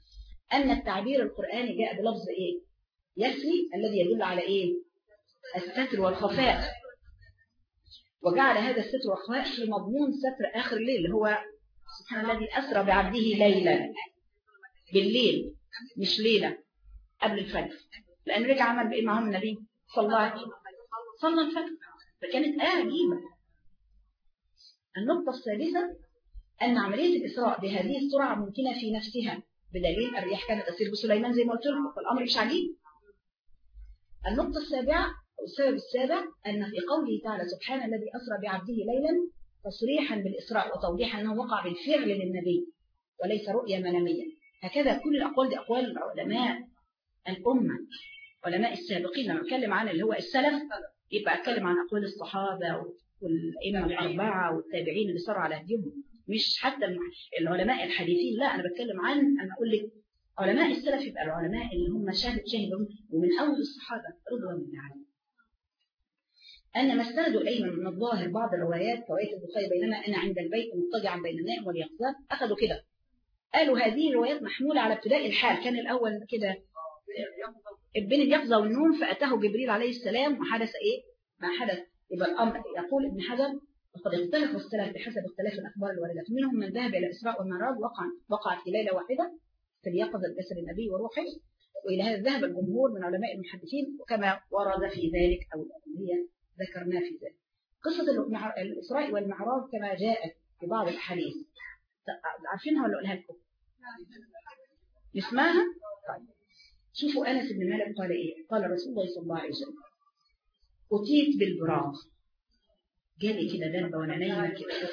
أن التعبير القرآني جاء بلفظ إيه؟ يسري الذي يدل على إيه؟ الستر والخفاء، وجعل هذا الستر والخفاء في مضمون ستر آخر الليل اللي هو سبحان الذي أسرى بعبده ليلا، بالليل مش ليلة قبل الفجر، لأن رجع عمل بإيه معهم النبي صلى الله عليه وسلم؟ صلى الفجر، فكانت عجيبة. النقطة الثالثة أن عملية الإسراء بهذه السرعة ممكنة في نفسها بدليل الرياح كانت تسير بسليمان زي ما قلت لكم، فالأمر مش عجيب. النقطة السابعة أو السبب السابع أن في قوله تعالى سبحان الذي أسرى بعبده ليلا تصريحا بالإسراء وتوضيحا أنه وقع بالفعل للنبي وليس رؤية منامية. هكذا كل الأقوال دي أقوال علماء الأمة، علماء السابقين. لما أتكلم عن اللي هو السلف يبقى أتكلم عن أقوال الصحابة والأئمة الأربعة والتابعين اللي صاروا على هديهم، مش حتى العلماء الحديثين، لا أنا بتكلم عن أنا أقول لك علماء السلف يبقى العلماء اللي هم شاهدوا ومن أول الصحابة رضوان الله عليهم. أن ما استندوا إليه من الظاهر بعض الروايات رواية البخاري بينما أنا عند البيت مضطجعا بين النائم واليقظان أخذوا كده، قالوا هذه الروايات محمولة على ابتداء الحال، كان الأول كده بين اليقظة والنوم فأتاه جبريل عليه السلام وحدث إيه ما حدث. يبقى الأمر يقول ابن حجر وقد اختلف السلف بحسب اختلاف الأخبار الواردة، منهم من ذهب إلى الإسراء والمعراج وقع في ليلة واحدة في اليقظة جسد النبي وروحه، وإلى هذا ذهب الجمهور من علماء المحدثين وكما ورد في ذلك أو هي ذكرنا في ذلك. قصة الإسراء والمعراج كما جاءت في بعض الأحاديث عارفينها ولا أقولها لكم؟ نسمعها؟ طيب شوفوا أنس بن مالك قال إيه؟ قال رسول الله صلى الله عليه وسلم أتيت بالبراق، جالي كده دابة وأنا نايمة كده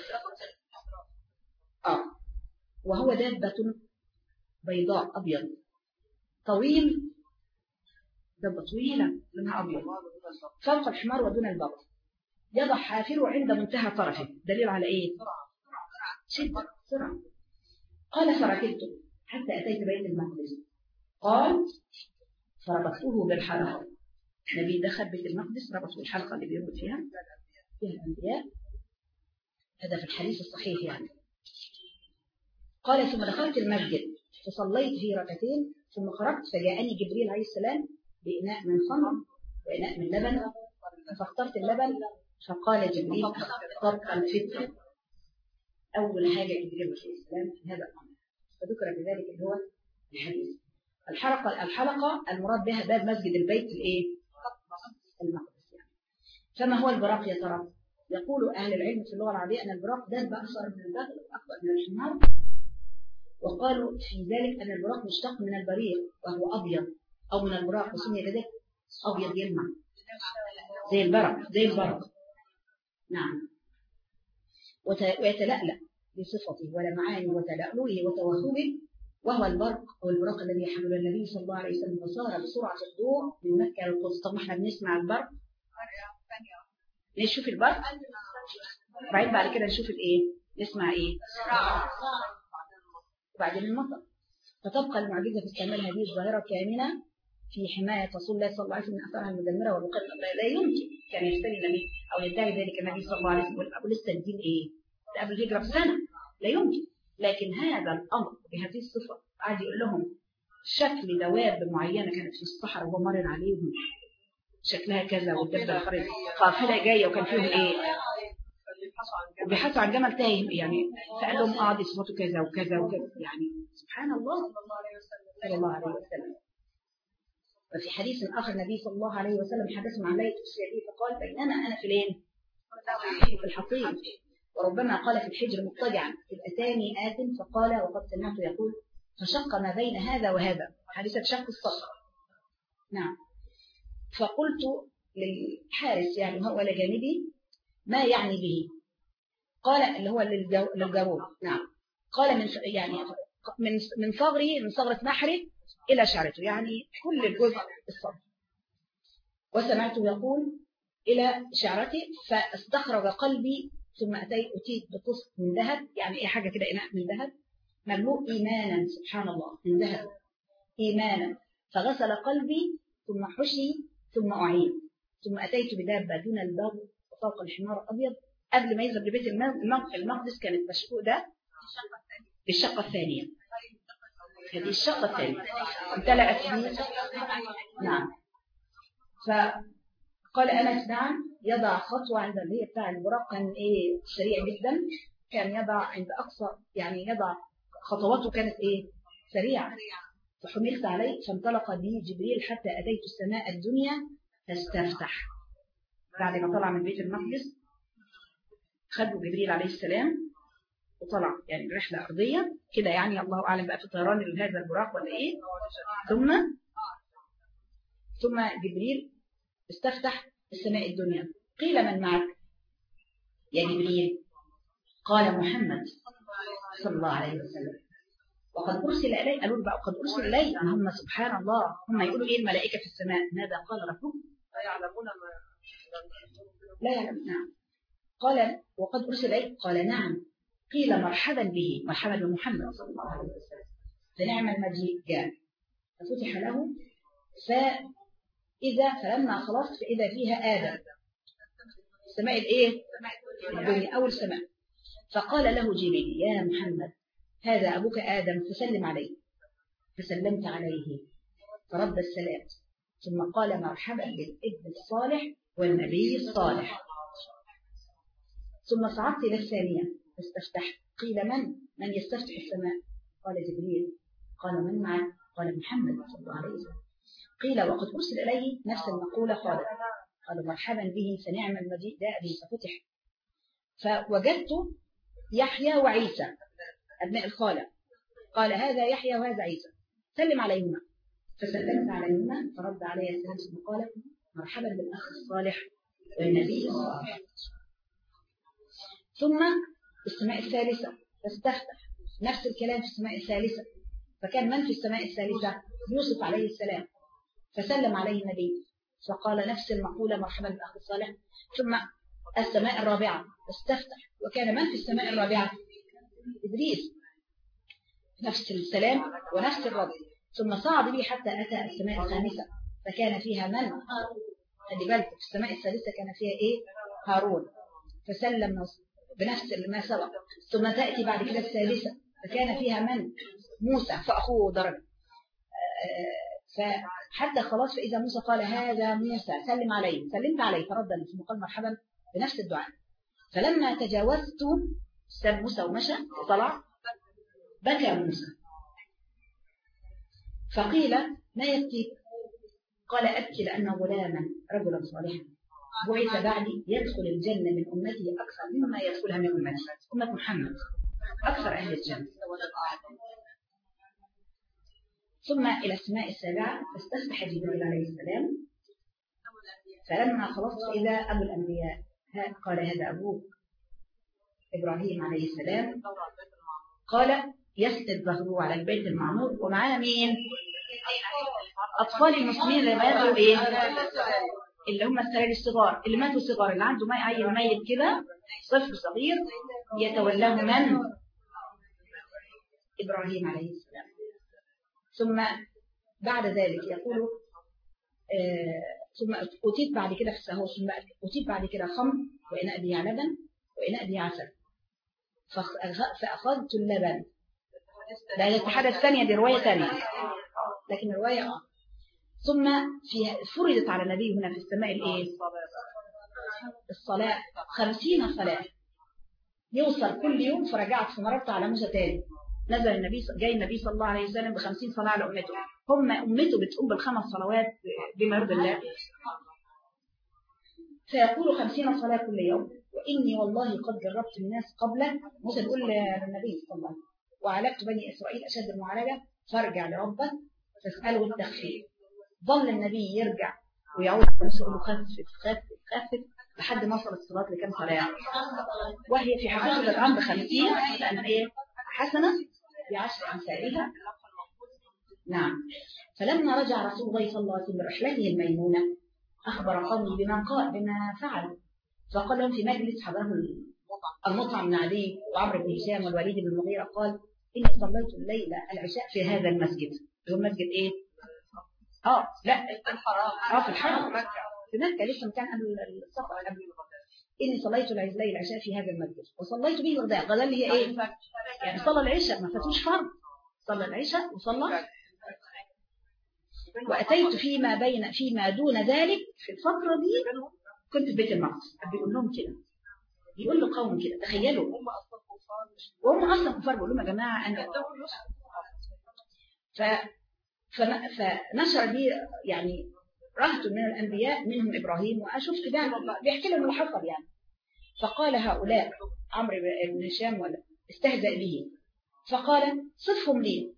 وهو دابة بيضاء أبيض طويل، دابة طويلة لونها أبيض فوق الحمار ودون البغل، يضع حافره عند منتهى طرفه، دليل على إيه؟ شدة سرعة. قال فركبت حتى أتيت بيت المقدس، قال فربطته بالحلقة، النبي دخل بيت المقدس ربطه بالحلقة اللي بيربط فيها الأنبياء، هذا في الحديث الصحيح يعني. قال ثم دخلت المسجد فصليت فيه ركعتين ثم خرجت فجاءني جبريل عليه السلام بإناء من خمر وإناء من لبن فاخترت اللبن، فقال جبريل اخترت الفطر. أول حاجة جبريل عليه السلام في هذا الأمر، فذكر بذلك اللي هو الحديث. الحلقة المراد بها باب مسجد البيت الإيه؟ المقدس يعني. فما هو البراق يا ترى؟ يقول أهل العلم في اللغة العربية أن البراق دابة أقصر من البغل وأكبر من الحمار، وقالوا في ذلك أن البراق مشتق من البريق وهو أبيض، أو من البراق وسمي كذلك أبيض يلمع زي البرق نعم، ويتلألأ بصفته ولمعانه وتلألؤه وتوهبه، وهو البرق أو البراق الذي يحمل النبي صلى الله عليه وسلم وصار بسرعة الضوء من مكة إلى القدس. طب ما احنا بنسمع البرق، نشوف البرق بعد كده نشوف الايه، نسمع ايه وبعدين المطر. فتبقى المعجزة في استعمال هذه الظاهرة كامنة في حماية رسول الله صلى الله عليه وسلم من أثرها المدمرة والوقت. لا يمكن كان يفتري النبي أو يدعي ذلك النبي صلى الله عليه وسلم قبل لسه الدين إيه؟ قبل الهجرة بسنة، لا يمكن. لكن هذا الأمر بهذه الصفة قاعد يقول لهم شكل دواب معينة كانت في الصحراء وهو مرن عليهم شكلها كذا، والدبة الخريطة قافلة جاية وكان فيهم إيه؟ وبيحثوا عن جمل تايه يعني، فقال لهم دي صفته كذا وكذا وكذا يعني. سبحان الله صلى الله عليه وسلم. وفي حديث آخر النبي صلى الله عليه وسلم حدثنا عن ليلة أسري به فقال بينما أنا في لين في الحصين، وربما قال في الحجر مضطجعا إذ أتاني آت فقال وقد سمعت يقول فشق ما بين هذا وهذا، حادثة شق الصخر. نعم. فقلت للحارس يعني هو لجانبي ما يعني به؟ قال اللي هو للجارود. نعم. قال من يعني من صغري، من صغرة نحري إلى شعرته، يعني كل الجزء الصغر. وسمعته يقول إلى شعرتي فاستخرج قلبي ثم أتيت بطست من ذهب، يعني إيه حاجة كده إناء من ذهب مملوء إيمانا، سبحان الله، من ذهب إيمانا، فغسل قلبي ثم حشي ثم أعيد، ثم أتيت بدابة دون البغل وفوق الحمار أبيض. قبل ما يذهب لبيت المقدس كانت مشقوقة بالشقة الثانية هذه الشقة الثانية امتلأت فيه. نعم. فقال أنس نعم يضع خطوة عند اللي هي بتاع البراق، كان إيه سريع جدا، كان يضع عند أقصى يعني يضع خطواته كانت إيه سريعة. فحملت عليه فانطلق بي جبريل حتى أتيت السماء الدنيا فاستفتح. بعد ما طلع من بيت المقدس خده جبريل عليه السلام وطلع يعني رحلة أرضية كده، يعني الله أعلم بقى في طيران هذا البراق ولا إيه. ثم جبريل استفتح السماء الدنيا. قيل من معك يا جبريل؟ قال محمد صلى الله عليه وسلم. وقد أرسل إلي، قالوا بقى قد أرسل إلي. هم سبحان الله هم يقولوا إيه الملائكة في السماء؟ ماذا قال ربهم؟ لا يعلمون لا يعلم. نعم. قال وقد أرسل إلي. قال نعم. قيل مرحبا به، مرحبا بمحمد صلى الله عليه وسلم. فنعم المجيء جاء ففتح له. فلما خلصت فإذا فيها آدم، السماء الإيه؟ الدنيا أول سماء. فقال له جبريل يا محمد هذا أبوك آدم فسلم عليه. فسلمت عليه فرد السلام، ثم قال مرحبا بالابن الصالح والنبي الصالح. ثم صعدت إلى الثانية فاستفتحت. قيل من يستفتح السماء؟ قال جبريل. قال من معه؟ قال محمد صلى الله عليه وسلم. قيل وقد أرسل إليه نفس المقولة. قال مرحبا به فنعم المجيء جاء به ففتح. فوجدت يحيى وعيسى أبناء الخالة. قال هذا يحيى وهذا عيسى سلم عليهما. فسلمت عليهما فرد علي السلام ثم قال مرحبا بالأخ الصالح والنبي الصالح. ثم السماء الثالثة فاستفتح نفس الكلام في السماء الثالثة. فكان من في السماء الثالثة؟ يوسف عليه السلام. فسلم عليه النبي فقال نفس المقولة مرحبا بالأخ الصالح. ثم السماء الرابعة فاستفتح وكان من في السماء الرابعة؟ إدريس، نفس السلام ونفس الرد. ثم صعد به حتى أتى السماء الخامسة فكان فيها من؟ خلي بالك في السماء الثالثة كان فيها إيه؟ هارون. فسلم بنفس ما سبق. ثم تأتي بعد كده الثالثة فكان فيها من؟ موسى فأخوه درجة. فحتى خلاص فإذا موسى قال هذا موسى سلم عليه. سلمت عليه فرد ثم قال مرحبا بنفس الدعاء. فلما تجاوزت ساب موسى ومشى وطلع بكى موسى. فقيل ما يبكيك؟ قال أبكي لأن غلاما رجلا صالحا بعث بعدي يدخل الجنة من أمتي أكثر مما يدخلها من أمتي. أمة محمد أكثر أهل الجنة. ثم إلى السماء السابعة فاستفتح جبريل عليه السلام. فلما خلصت إلى أبو الأنبياء قال هذا أبوك إبراهيم عليه السلام. قال يسند ظهره على البيت المعمور ومعاه مين؟ أطفال المسلمين اللي ماتوا إيه؟ اللي هم السراير الصغار اللي ماتوا صغار، اللي عنده عيل ميت كده طفل صغير يتولاه من؟ إبراهيم عليه السلام. ثم بعد ذلك يقول ثم أتيت بعد كده في السهو. ثم أتيت بعد كده خمر وإناء به لبن وإناء به عسل فأخذت اللبن. لا يتحدث ثانية، دي رواية ثانية لكن الرواية ثم فرضت على النبي هنا في السماء الإيه؟ الصلاة 50 صلاة يوصل كل يوم. فرجعت فمررت على موسى تاني نزل النبي جاي النبي صلى الله عليه وسلم ب50 صلاة على أمته. أمته بتقوم بال5 صلوات بما يرضي الله. فيقول 50 صلاة كل يوم. وإني والله قد جربت الناس قبلك. موسى يقول للنبي صلى الله عليه وسلم وعالجت بني إسرائيل أشد المعالجة فارجع لربك فاسأله التخفيف. ظل النبي يرجع ويعود موسى يقول له خفف لحد ما وصل الصلاة لكم صلاة وهي في حقيقة الأمر 50 لأن إيه حسنة ب10 أمثالها. نعم. فلما رجع رسول الله صلى الله عليه وسلم برحلته الميمونة أخبر قومي بما فعل. فقال لهم في مجلس حضره المطعم بن عدي وعمرو بن هشام والوليد بن المغيرة قال إني صليت الليلة العشاء في هذا المسجد. هو مسجد إيه؟ لا في الحرم في مكة لسه كان قبل السفر. إني صليت الليلة العشاء في هذا المسجد وصليت به الغداء. غدا اللي هي إيه؟ يعني صلى العشاء ما فاتوش فرض صلى العشاء وصلى. وأتيت فيما دون ذلك في الفترة دي كنت في بيت المقدس. بيقول لهم كده، بيقول له قوم كده، تخيلوا وهم أصلا كفار، بيقول لهم يا جماعة أنا فنشر بي يعني رهط من الأنبياء منهم إبراهيم، وأشوفت ده بيحكي لهم اللي حصل يعني. فقال هؤلاء عمرو بن هشام ولا استهزأ به، فقال صفهم لي،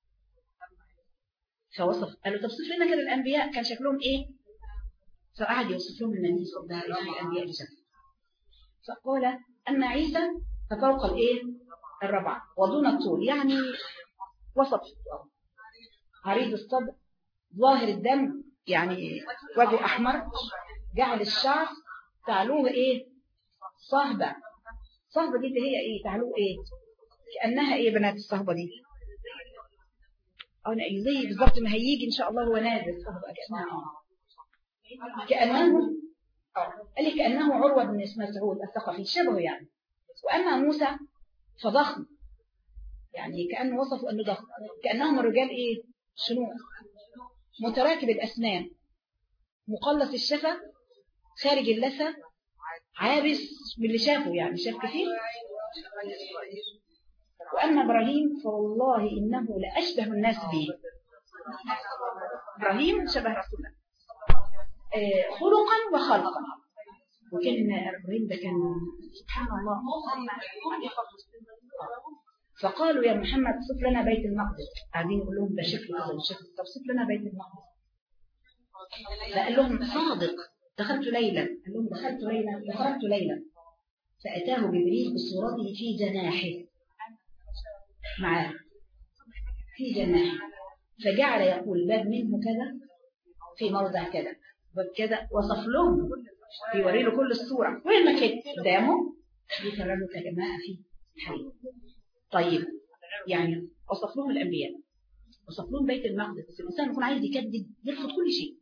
فوصف قال له طب صف لنا كده الأنبياء كان شكلهم إيه، فقعد يوصف لهم النبي صلى الله عليه وسلم الأنبياء اللي شكلهم. فقال أن عيسى ففوق الإيه الربع ودون الطول، يعني وسط عريض الصدر ظاهر الدم، يعني وجهه أحمر، جعل الشعر تعلوه إيه صهبة. صهبة دي اللي هي إيه تعلوه إيه كأنها إيه بنات الصهبة دي أنا زي بالضبط ما هيجي إن شاء الله هو نازل صهبة كأنه قال لي كأنه عروة بن مسعود الثقفي شبهه يعني. وأما موسى فضخم، يعني كأنه وصفوا أنه ضخم، كأنهم الرجال إيه شنو متراكب الأسنان، مقلص الشفة، خارج اللثة، عابس باللي شافه يعني شاف كثير. وأما إبراهيم فوالله إنه لأشبه الناس به. إبراهيم شبه رسول الله خلقا وخلقا. وكان إبراهيم ده كان سبحان الله. فقالوا يا محمد صف لنا بيت المقدس، قاعدين يقول لهم ده شكله هذا الشكل، طب صف لنا بيت المقدس. فقال لهم صادق دخلت ليلا، قال لهم دخلت ليلا فأتاه جبريل بصورته في جناحه معاه في جناحه، فجعل يقول باب منه كذا في موضع كذا باب كذا، وصف لهم بيوري له كل الصورة وين ما كانت قدامه بيفرجوا كلماء في حي. طيب يعني وصف لهم الأنبياء، وصف لهم بيت المقدس، بس الإنسان يكون عايز يكذب يرفض كل شيء.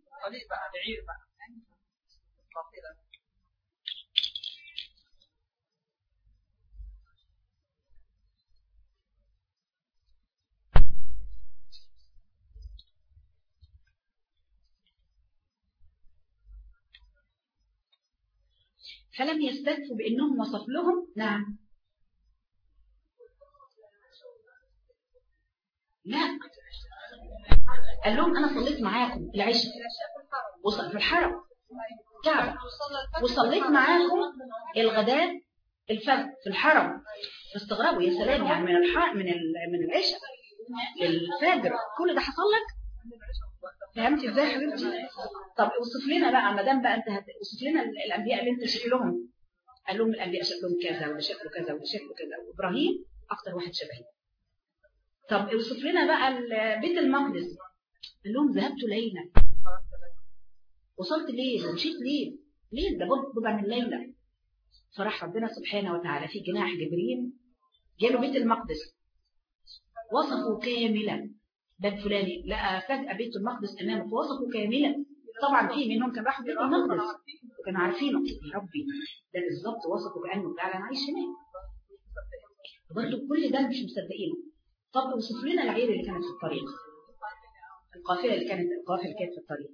فلم يستكفوا بأنهم وصف لهم. نعم لا، قال لهم أنا صليت معاكم العشاء وصل في الحرم كعبة، وصليت معاكم الغداء الفجر في الحرم. فاستغربوا يا سلام، يعني من العشاء للفجر كل ده حصل لك؟ فهمتي ازاي يا حبيبتي؟ طب اوصف لنا بقى، ما دام بقى انت اوصف لنا الانبياء اللي انت شكلهم. قال لهم الانبياء شكلهم كذا وده شكله كذا وده شكله كذا، وابراهيم اكتر واحد شبهي. طب اوصف لنا بقى بيت المقدس. قال لهم ذهبت ليلا، وصلت ليل ومشيت ليل ده بضع من ليله. فراح ربنا سبحانه وتعالى في جناح جبريل جاله بيت المقدس، وصفه كاملا. باب فلاني لقى فجأة بيت المقدس أمامه فوصفه كاملا. طبعا في منهم كان راحوا بيت المقدس وكانوا عارفينه. يا ربي ده بالظبط وصفه كأنه فعلا عايش هناك. برضه كل ده مش مصدقينه. طب وصف لنا العير اللي كانت في الطريق، القافلة اللي كانت في الطريق.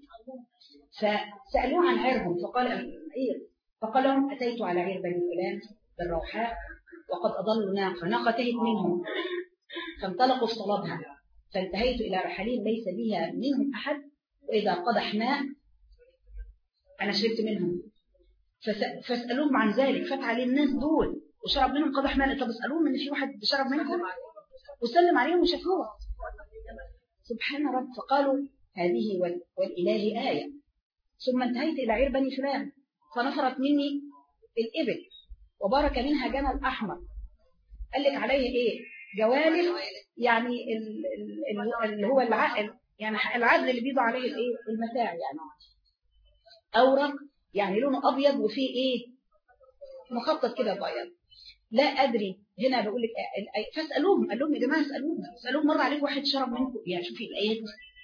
فسألوه عن عيرهم فقال عير، فقال لهم أتيت على عير بني فلان بالروحاء وقد أضلوا ناقة تهت منهم، فانطلقوا في صلابها، فانتهيت إلى رحلين ليس بها منهم أحد، وإذا قدح ماء أنا شربت منهم. فاسألوهم عن ذلك، فتح عليه الناس دول وشرب منهم قدح ماء. طب اسألوهم إن في واحد شرب منهم وسلم عليهم وشافوه سبحان رب. فقالوا هذه والإله آية. ثم انتهيت إلى عير بني فلان فنفرت مني الإبل وبارك منها جمل أحمر. قال لك عليه إيه جوالف، يعني اللي هو العقل، يعني العدل اللي بيضع عليه الايه المتاع، يعني اورق يعني لونه ابيض وفيه ايه مخطط كده بيض. لا ادري هنا بقول لك فاسالوهم، قال لهم يا جماعه اسالوهم مر عليك واحد شرب منكم، يعني شوفي الايات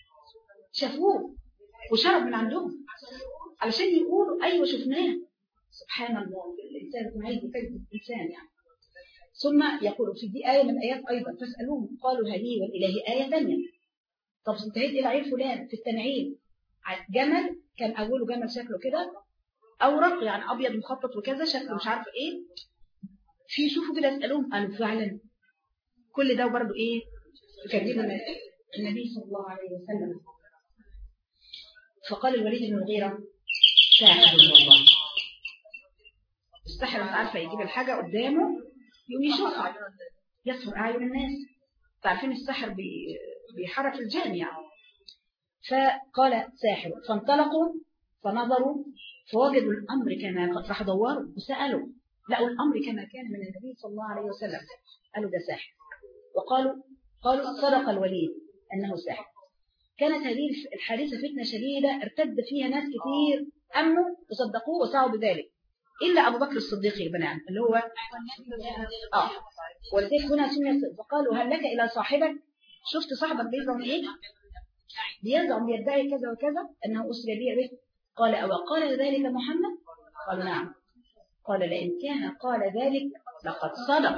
شافوه وشرب من عندهم علشان يقولوا ايوه شفناه. سبحان الله الانسان يكون عايز يكذب الانسان يعني. ثم يقول في دي آية من الآيات أيضا فاسألوهم قالوا هذه والإله آية ثانية. طب انتهيت إلى عين فلان في التنعيم جمل كان أوله جمل شكله كده أورق يعني أبيض مخطط وكذا شكله مش عارفه إيه، في شوفوا كده اسألوهم قالوا فعلا كل ده برضه إيه يكذبوا النبي صلى الله عليه وسلم. فقال الوليد بن المغيرة ساحر والله. السحر مش عارفه يجيب الحاجه قدامه يقوم يشوفها يسهر اعين الناس. تعرفين السحر بيحرك الجان يعني. فقال ساحر فانطلقوا فنظروا فوجدوا الامر كما راح دوروا وسالوا لقوا الامر كما كان من النبي صلى الله عليه وسلم. قالوا ده ساحر. قالوا صدق الوليد انه ساحر. كانت هذه الحادثه فتنه شديده ارتد فيها ناس كثير امنوا وصدقوه وسعوا بذلك الا ابو بكر الصديق يا بنات اللي هو ولذلك هنا سمي. فقالوا هل لك الى صاحبك؟ شفت صاحبك بيزعم ايه؟ بيزعم يدعي كذا وكذا انه اسري به. قال او قال ذلك محمد؟ قالوا نعم. قال لئن كان قال ذلك لقد صدق.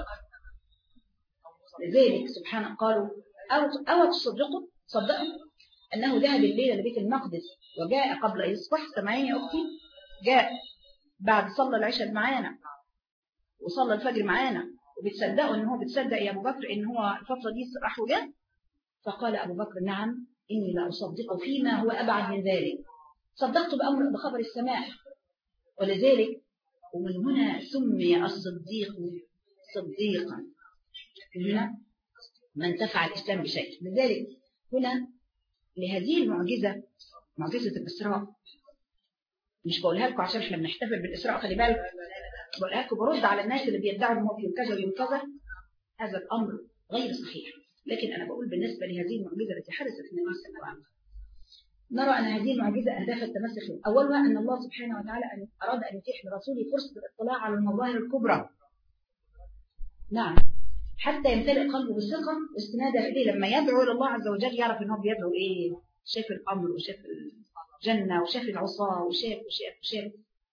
لذلك سبحانه قالوا او تصدقوا صدقوا انه ذهب الليل لبيت المقدس وجاء قبل ان يصبح. سمعين يا اختي؟ جاء بعد صلى العشاء معانا وصلى الفجر معانا وبتصدقوا ان هو بتصدق يا ابو بكر ان هو الفتره دي راح وجاء. فقال ابو بكر نعم اني لا اصدق فيما هو ابعد من ذلك. صدقت بخبر السماء. ولذلك ومن هنا سمي الصديق صديقا. هنا من انتفع الاسلام بشيء. لذلك هنا لهذه المعجزه معجزه الاسراء مش بقولها لكم عشان احنا بنحتفل بالاسراء خلي بالك، بقولها لكم برد على الناس اللي بيدعوا ان هو يوم كذا ويوم كذا. هذا الامر غير صحيح. لكن انا بقول بالنسبه لهذه المعجزه التي حدثت في النبي صلى الله عليه وسلم نرى ان هذه المعجزه اهداف التمسك. اولها ان الله سبحانه وتعالى اراد ان يتيح لرسوله فرصه الاطلاع على المظاهر الكبرى. نعم حتى يمتلئ قلبه بالثقه واستنادا اليه لما يدعو الى الله عز وجل يعرف ان هو بيدعو ايه. شاف الامر وشاف الجنه وشاف العصاه وشاف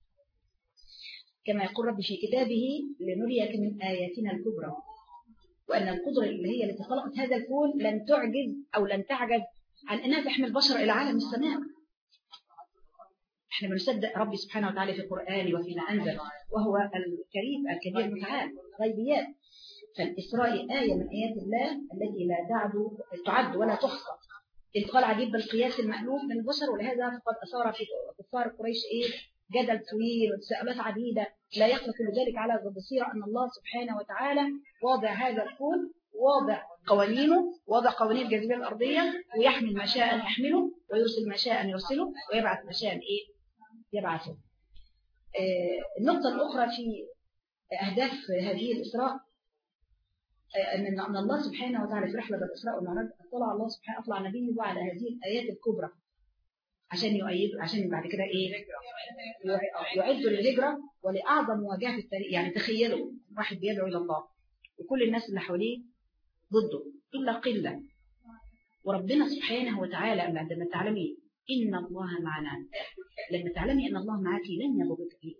كما يقول ربي في كتابه لنريك من آياتنا الكبرى. وأن القدرة اللي هي التي خلقت هذا الكون لن تعجز أو لن تعجز عن أنها تحمل البشر إلى عالم السماء. احنا بنصدق ربي سبحانه وتعالى في القرآن وفيما أنزل وهو الكريم الكبير المتعال غيبيات. فالإسراء آية من آيات الله التي لا تعد ولا تحصى. انتقال عجيب بالقياس المألوف من البشر. ولهذا فقد أثار في كفار قريش جدل طويل وتساؤلات عديدة لا يخفى كل ذلك على بصيرة أن الله سبحانه وتعالى واضع هذا الكون واضع قوانينه واضع قوانين الجاذبية الأرضية ويحمل ما شاء يحمله ويرسل ما شاء يرسله ويبعث ما شاء يبعثه. النقطة الأخرى في أهداف هذه الإسراء أن الله سبحانه وتعالى في رحلة الإسراء والمعراج أطلع نبيه على هذه الآيات الكبرى عشان يؤيد عشان بعد كده يعدوا للهجرة ولأعظم مواجهة في التاريخ. يعني تخيلوا واحد بيدعو إلى الله وكل الناس اللي حواليه ضده إلا قلة وربنا سبحانه وتعالى عندما تعلمي إن الله معنا لما تعلمي إن الله معك لن يضرك فيه.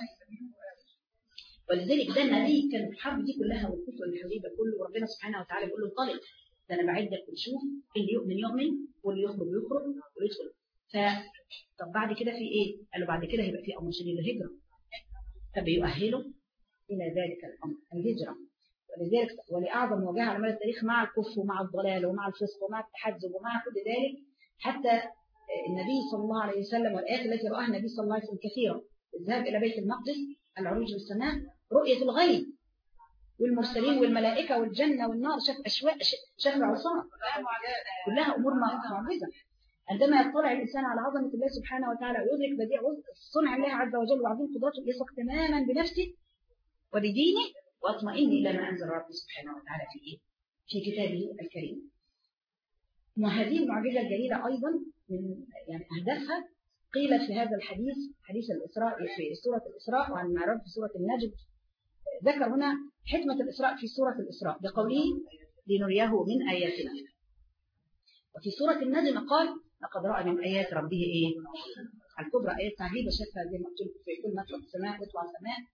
ولذلك ده النبي كان في الحرب دي كلها والكفر الحبيبة كله وربنا سبحانه وتعالى بيقول له انطلق ده أنا بعدك وشوف اللي يؤمن يؤمن واللي يخرج يخرج ويدخل. طب بعد كده في ايه؟ قالوا بعد كده هيبقى في امر شديد الهجره. فبيؤهلوا الى ذلك الامر الهجره. ولذلك ولاعظم مواجهه على مدى التاريخ مع الكفر ومع الضلال ومع الفسق ومع التحزب ومع كل ذلك حتى النبي صلى الله عليه وسلم والايات التي راها النبي صلى الله عليه وسلم كثيره. الذهاب الى بيت المقدس العروج للسماء رؤيه الغيب والمرسلين والملائكه والجنه والنار شاف اشواق شاف العصاه كلها امور معجزه. عندما يطلع الإنسان على عظمة الله سبحانه وتعالى ويدرك بديع صنع الله عز وجل وعظيم قدرته يثق تماما بنفسه وبدينه واطمئن إلى ما أنزل ربي سبحانه وتعالى في كتابه الكريم. وهذه المعجزة الجليلة أيضا من يعني أهدافها قيل في هذا الحديث حديث الإسراء في سورة الإسراء وعن المعراج في سورة النجم. ذكر هنا حكمة الإسراء في سورة الإسراء بقوله لنريه من آياتنا. وفي سورة النجم قال لقد رأى من آيات ربه الكبرى آيات عجيبة شافها زي ما قلت في كل مطلع السماء يطلع السماء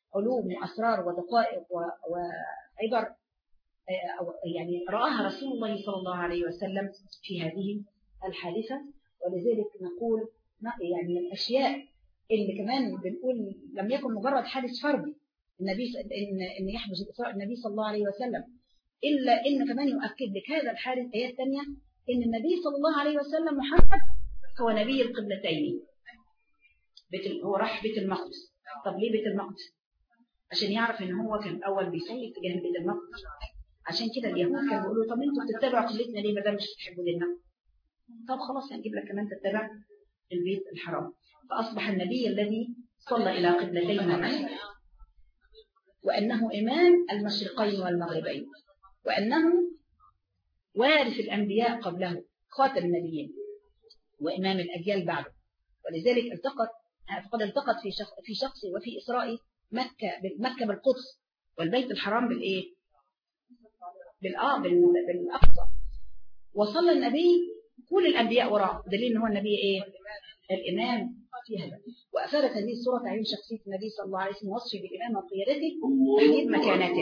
علوم وأسرار ودقائق وعبر يعني رآها رسول الله صلى الله عليه وسلم في هذه الحادثة. ولذلك نقول يعني الأشياء اللي كمان بنقول لم يكن مجرد حادث فردي إن يحدث الإسراء النبي صلى الله عليه وسلم، إلا إن كمان يؤكد لك هذا الحادث آيات ثانية إن النبي صلى الله عليه وسلم محمد هو نبي القبلتين. هو راح بيت المقدس. طب ليه بيت المقدس؟ عشان يعرف إن هو كان أول بيصلي تجاه بيت المقدس. عشان كده اليهود كانوا بيقولوا طب انتوا بتتبعوا قبلتنا ليه ما دام مش بتحبوا ديننا؟ طب خلاص هنجيب لك كمان تتبع البيت الحرام. فأصبح النبي الذي صلى إلى قبلتين ومشرق، وأنه إمام المشرقين والمغربين، وأنه وارث الأنبياء قبله، خاتم النبيين وإمام الأجيال بعده. ولذلك فقد التقط في شخصه وفي إسرائيل مكة بالقدس والبيت الحرام بالإيه؟ بالأقصى. وصلى النبي كل الأنبياء وراء، دليل إن هو النبي إيه؟ الإمام في هذا. وأفادت هذه الصورة تعيين شخصية النبي صلى الله عليه وسلم وصفه بالإمامة وقيادته وتحديد مكانته.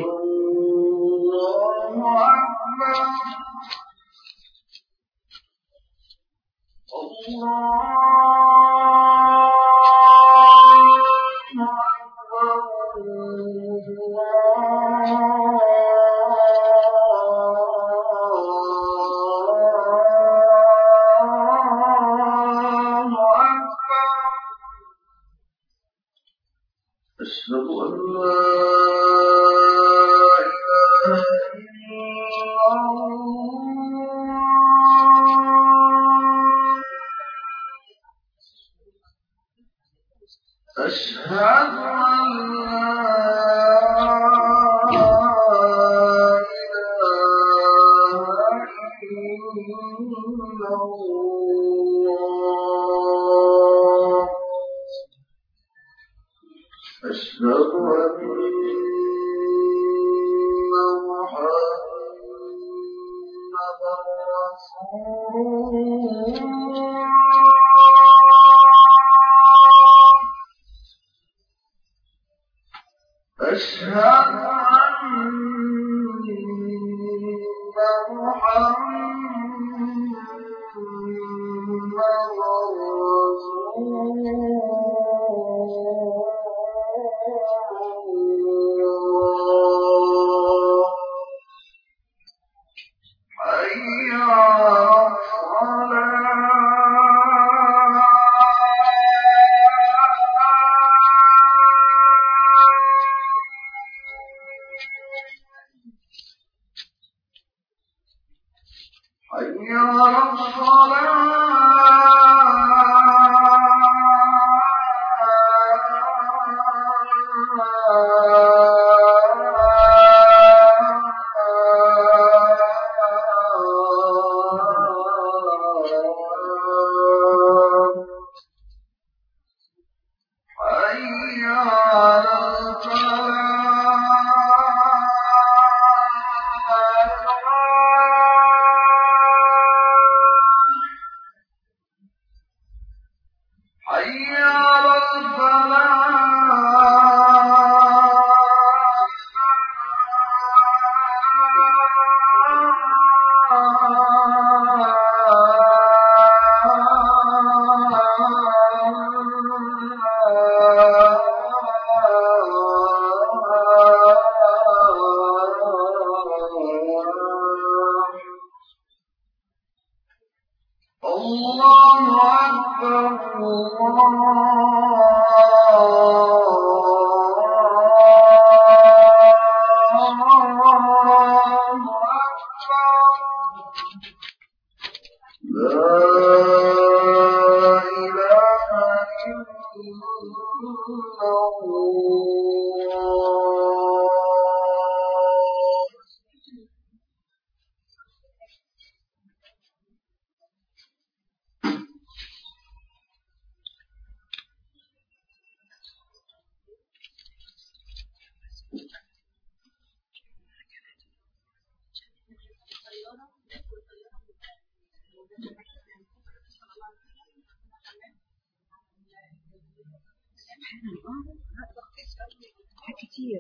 كتير.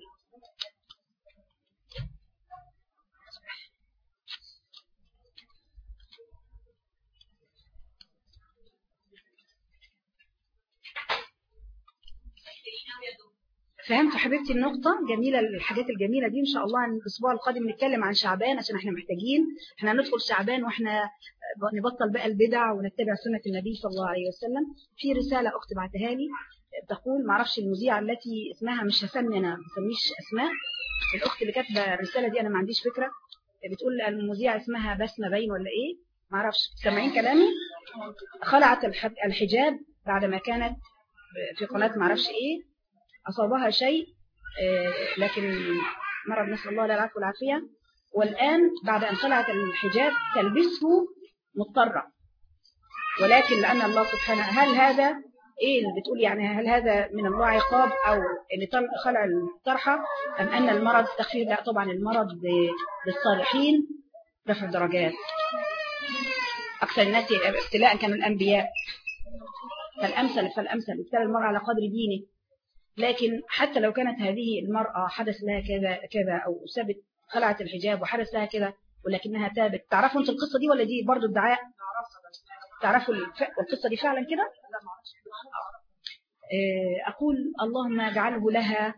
فهمت حبيبتي النقطة جميلة. الحاجات الجميلة دي إن شاء الله الأسبوع القادم نتكلم عن شعبان، عشان احنا محتاجين احنا ندخل شعبان واحنا نبطل بقى البدع ونتبع سنة النبي صلى الله عليه وسلم. في رسالة أخت بعتها لي تقول، معرفش المذيعة التي اسمها مش هسمي، أنا ما بسميش أسماء، الأخت اللي كاتبة الرسالة دي أنا ما عنديش فكرة، بتقول المذيعة اسمها بسمة باين ولا إيه معرفش، سامعين كلامي؟ خلعت الحجاب بعد ما كانت في قناة معرفش إيه، أصابها شيء لكن مرض نسأل الله العفو والعافية، والآن بعد أن خلعت الحجاب تلبسه مضطرة، ولكن لأن الله سبحانه، هل هذا إيه اللي بتقول يعني، هل هذا من الله عقاب أو إن خلع الطرحة أم أن المرض تخفيف؟ لا طبعا المرض للصالحين رفع درجات، أكثر الناس ابتلاء كانوا الأنبياء، فالأمثل ابتلى المرء على قدر دينه. لكن حتى لو كانت هذه المرأة حدث لها كذا أو سبت خلعت الحجاب وحدث لها كذا ولكنها تابت، تعرفوا انت القصة دي ولا دي برضو ادعاء؟ تعرفوا القصة دي فعلا كده؟ أقول اللهم اجعله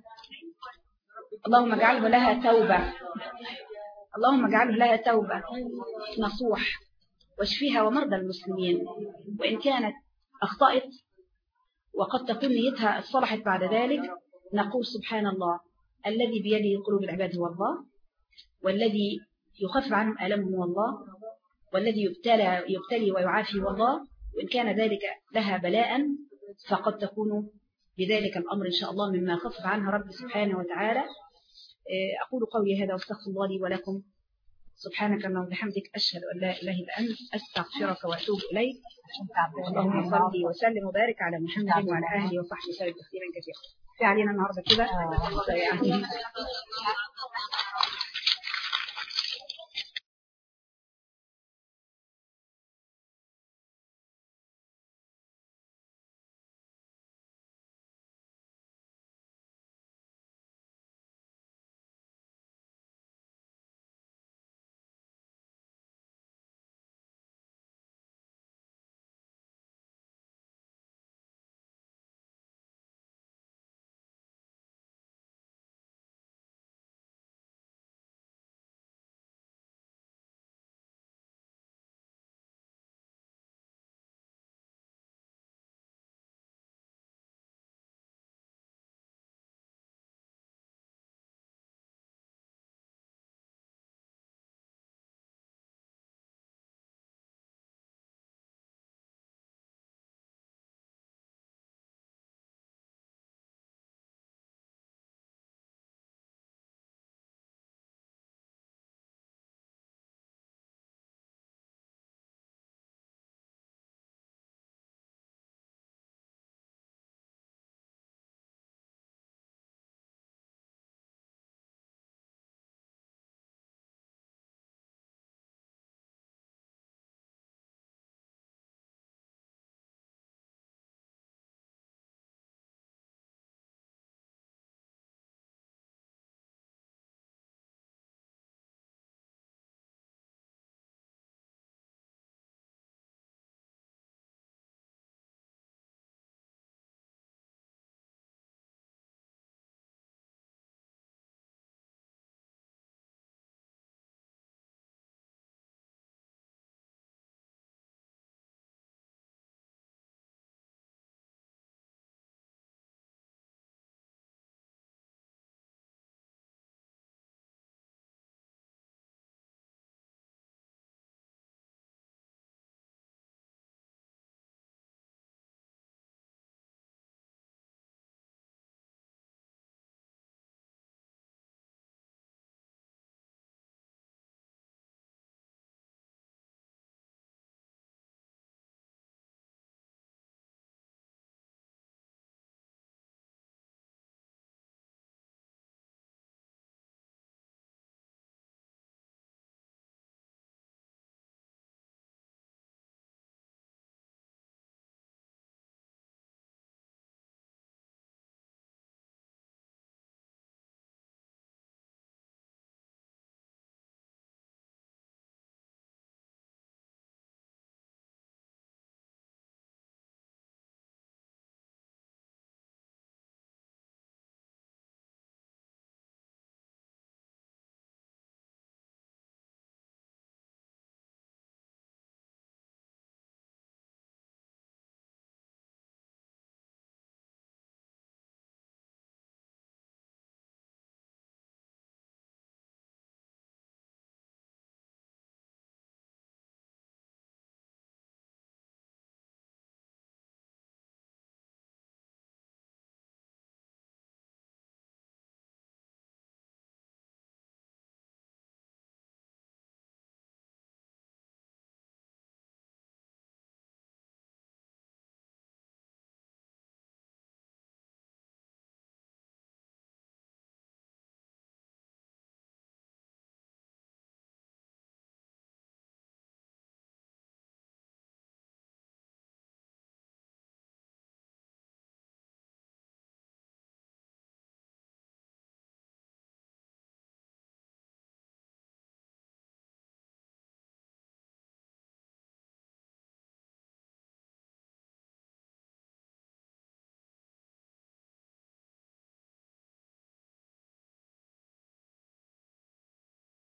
لها توبة، اللهم اجعله لها توبة نصوح واشفيها ومرضى المسلمين، وإن كانت أخطأت وقد تكون نيتها صلحت بعد ذلك، نقول سبحان الله الذي بيده قلوب العباد هو الله، والذي يخفف عنهم آلامهم هو الله، والذي يبتلي ويعافي هو الله، وإن كان ذلك لها بلاء فقد تكون بذلك الأمر إن شاء الله مما خفف عنها رب سبحانه وتعالى. أقول قولي هذا واستغفر الله لي ولكم، سبحانك اللهم وبحمدك أشهد أن لا إله إلا أنت أستغفرك وأتوب إليك. اللهم صل وسلم وبارك على محمد وعلى آله وصحبه وسلم تسليما كثيرا. في علينا النهارده كده يعني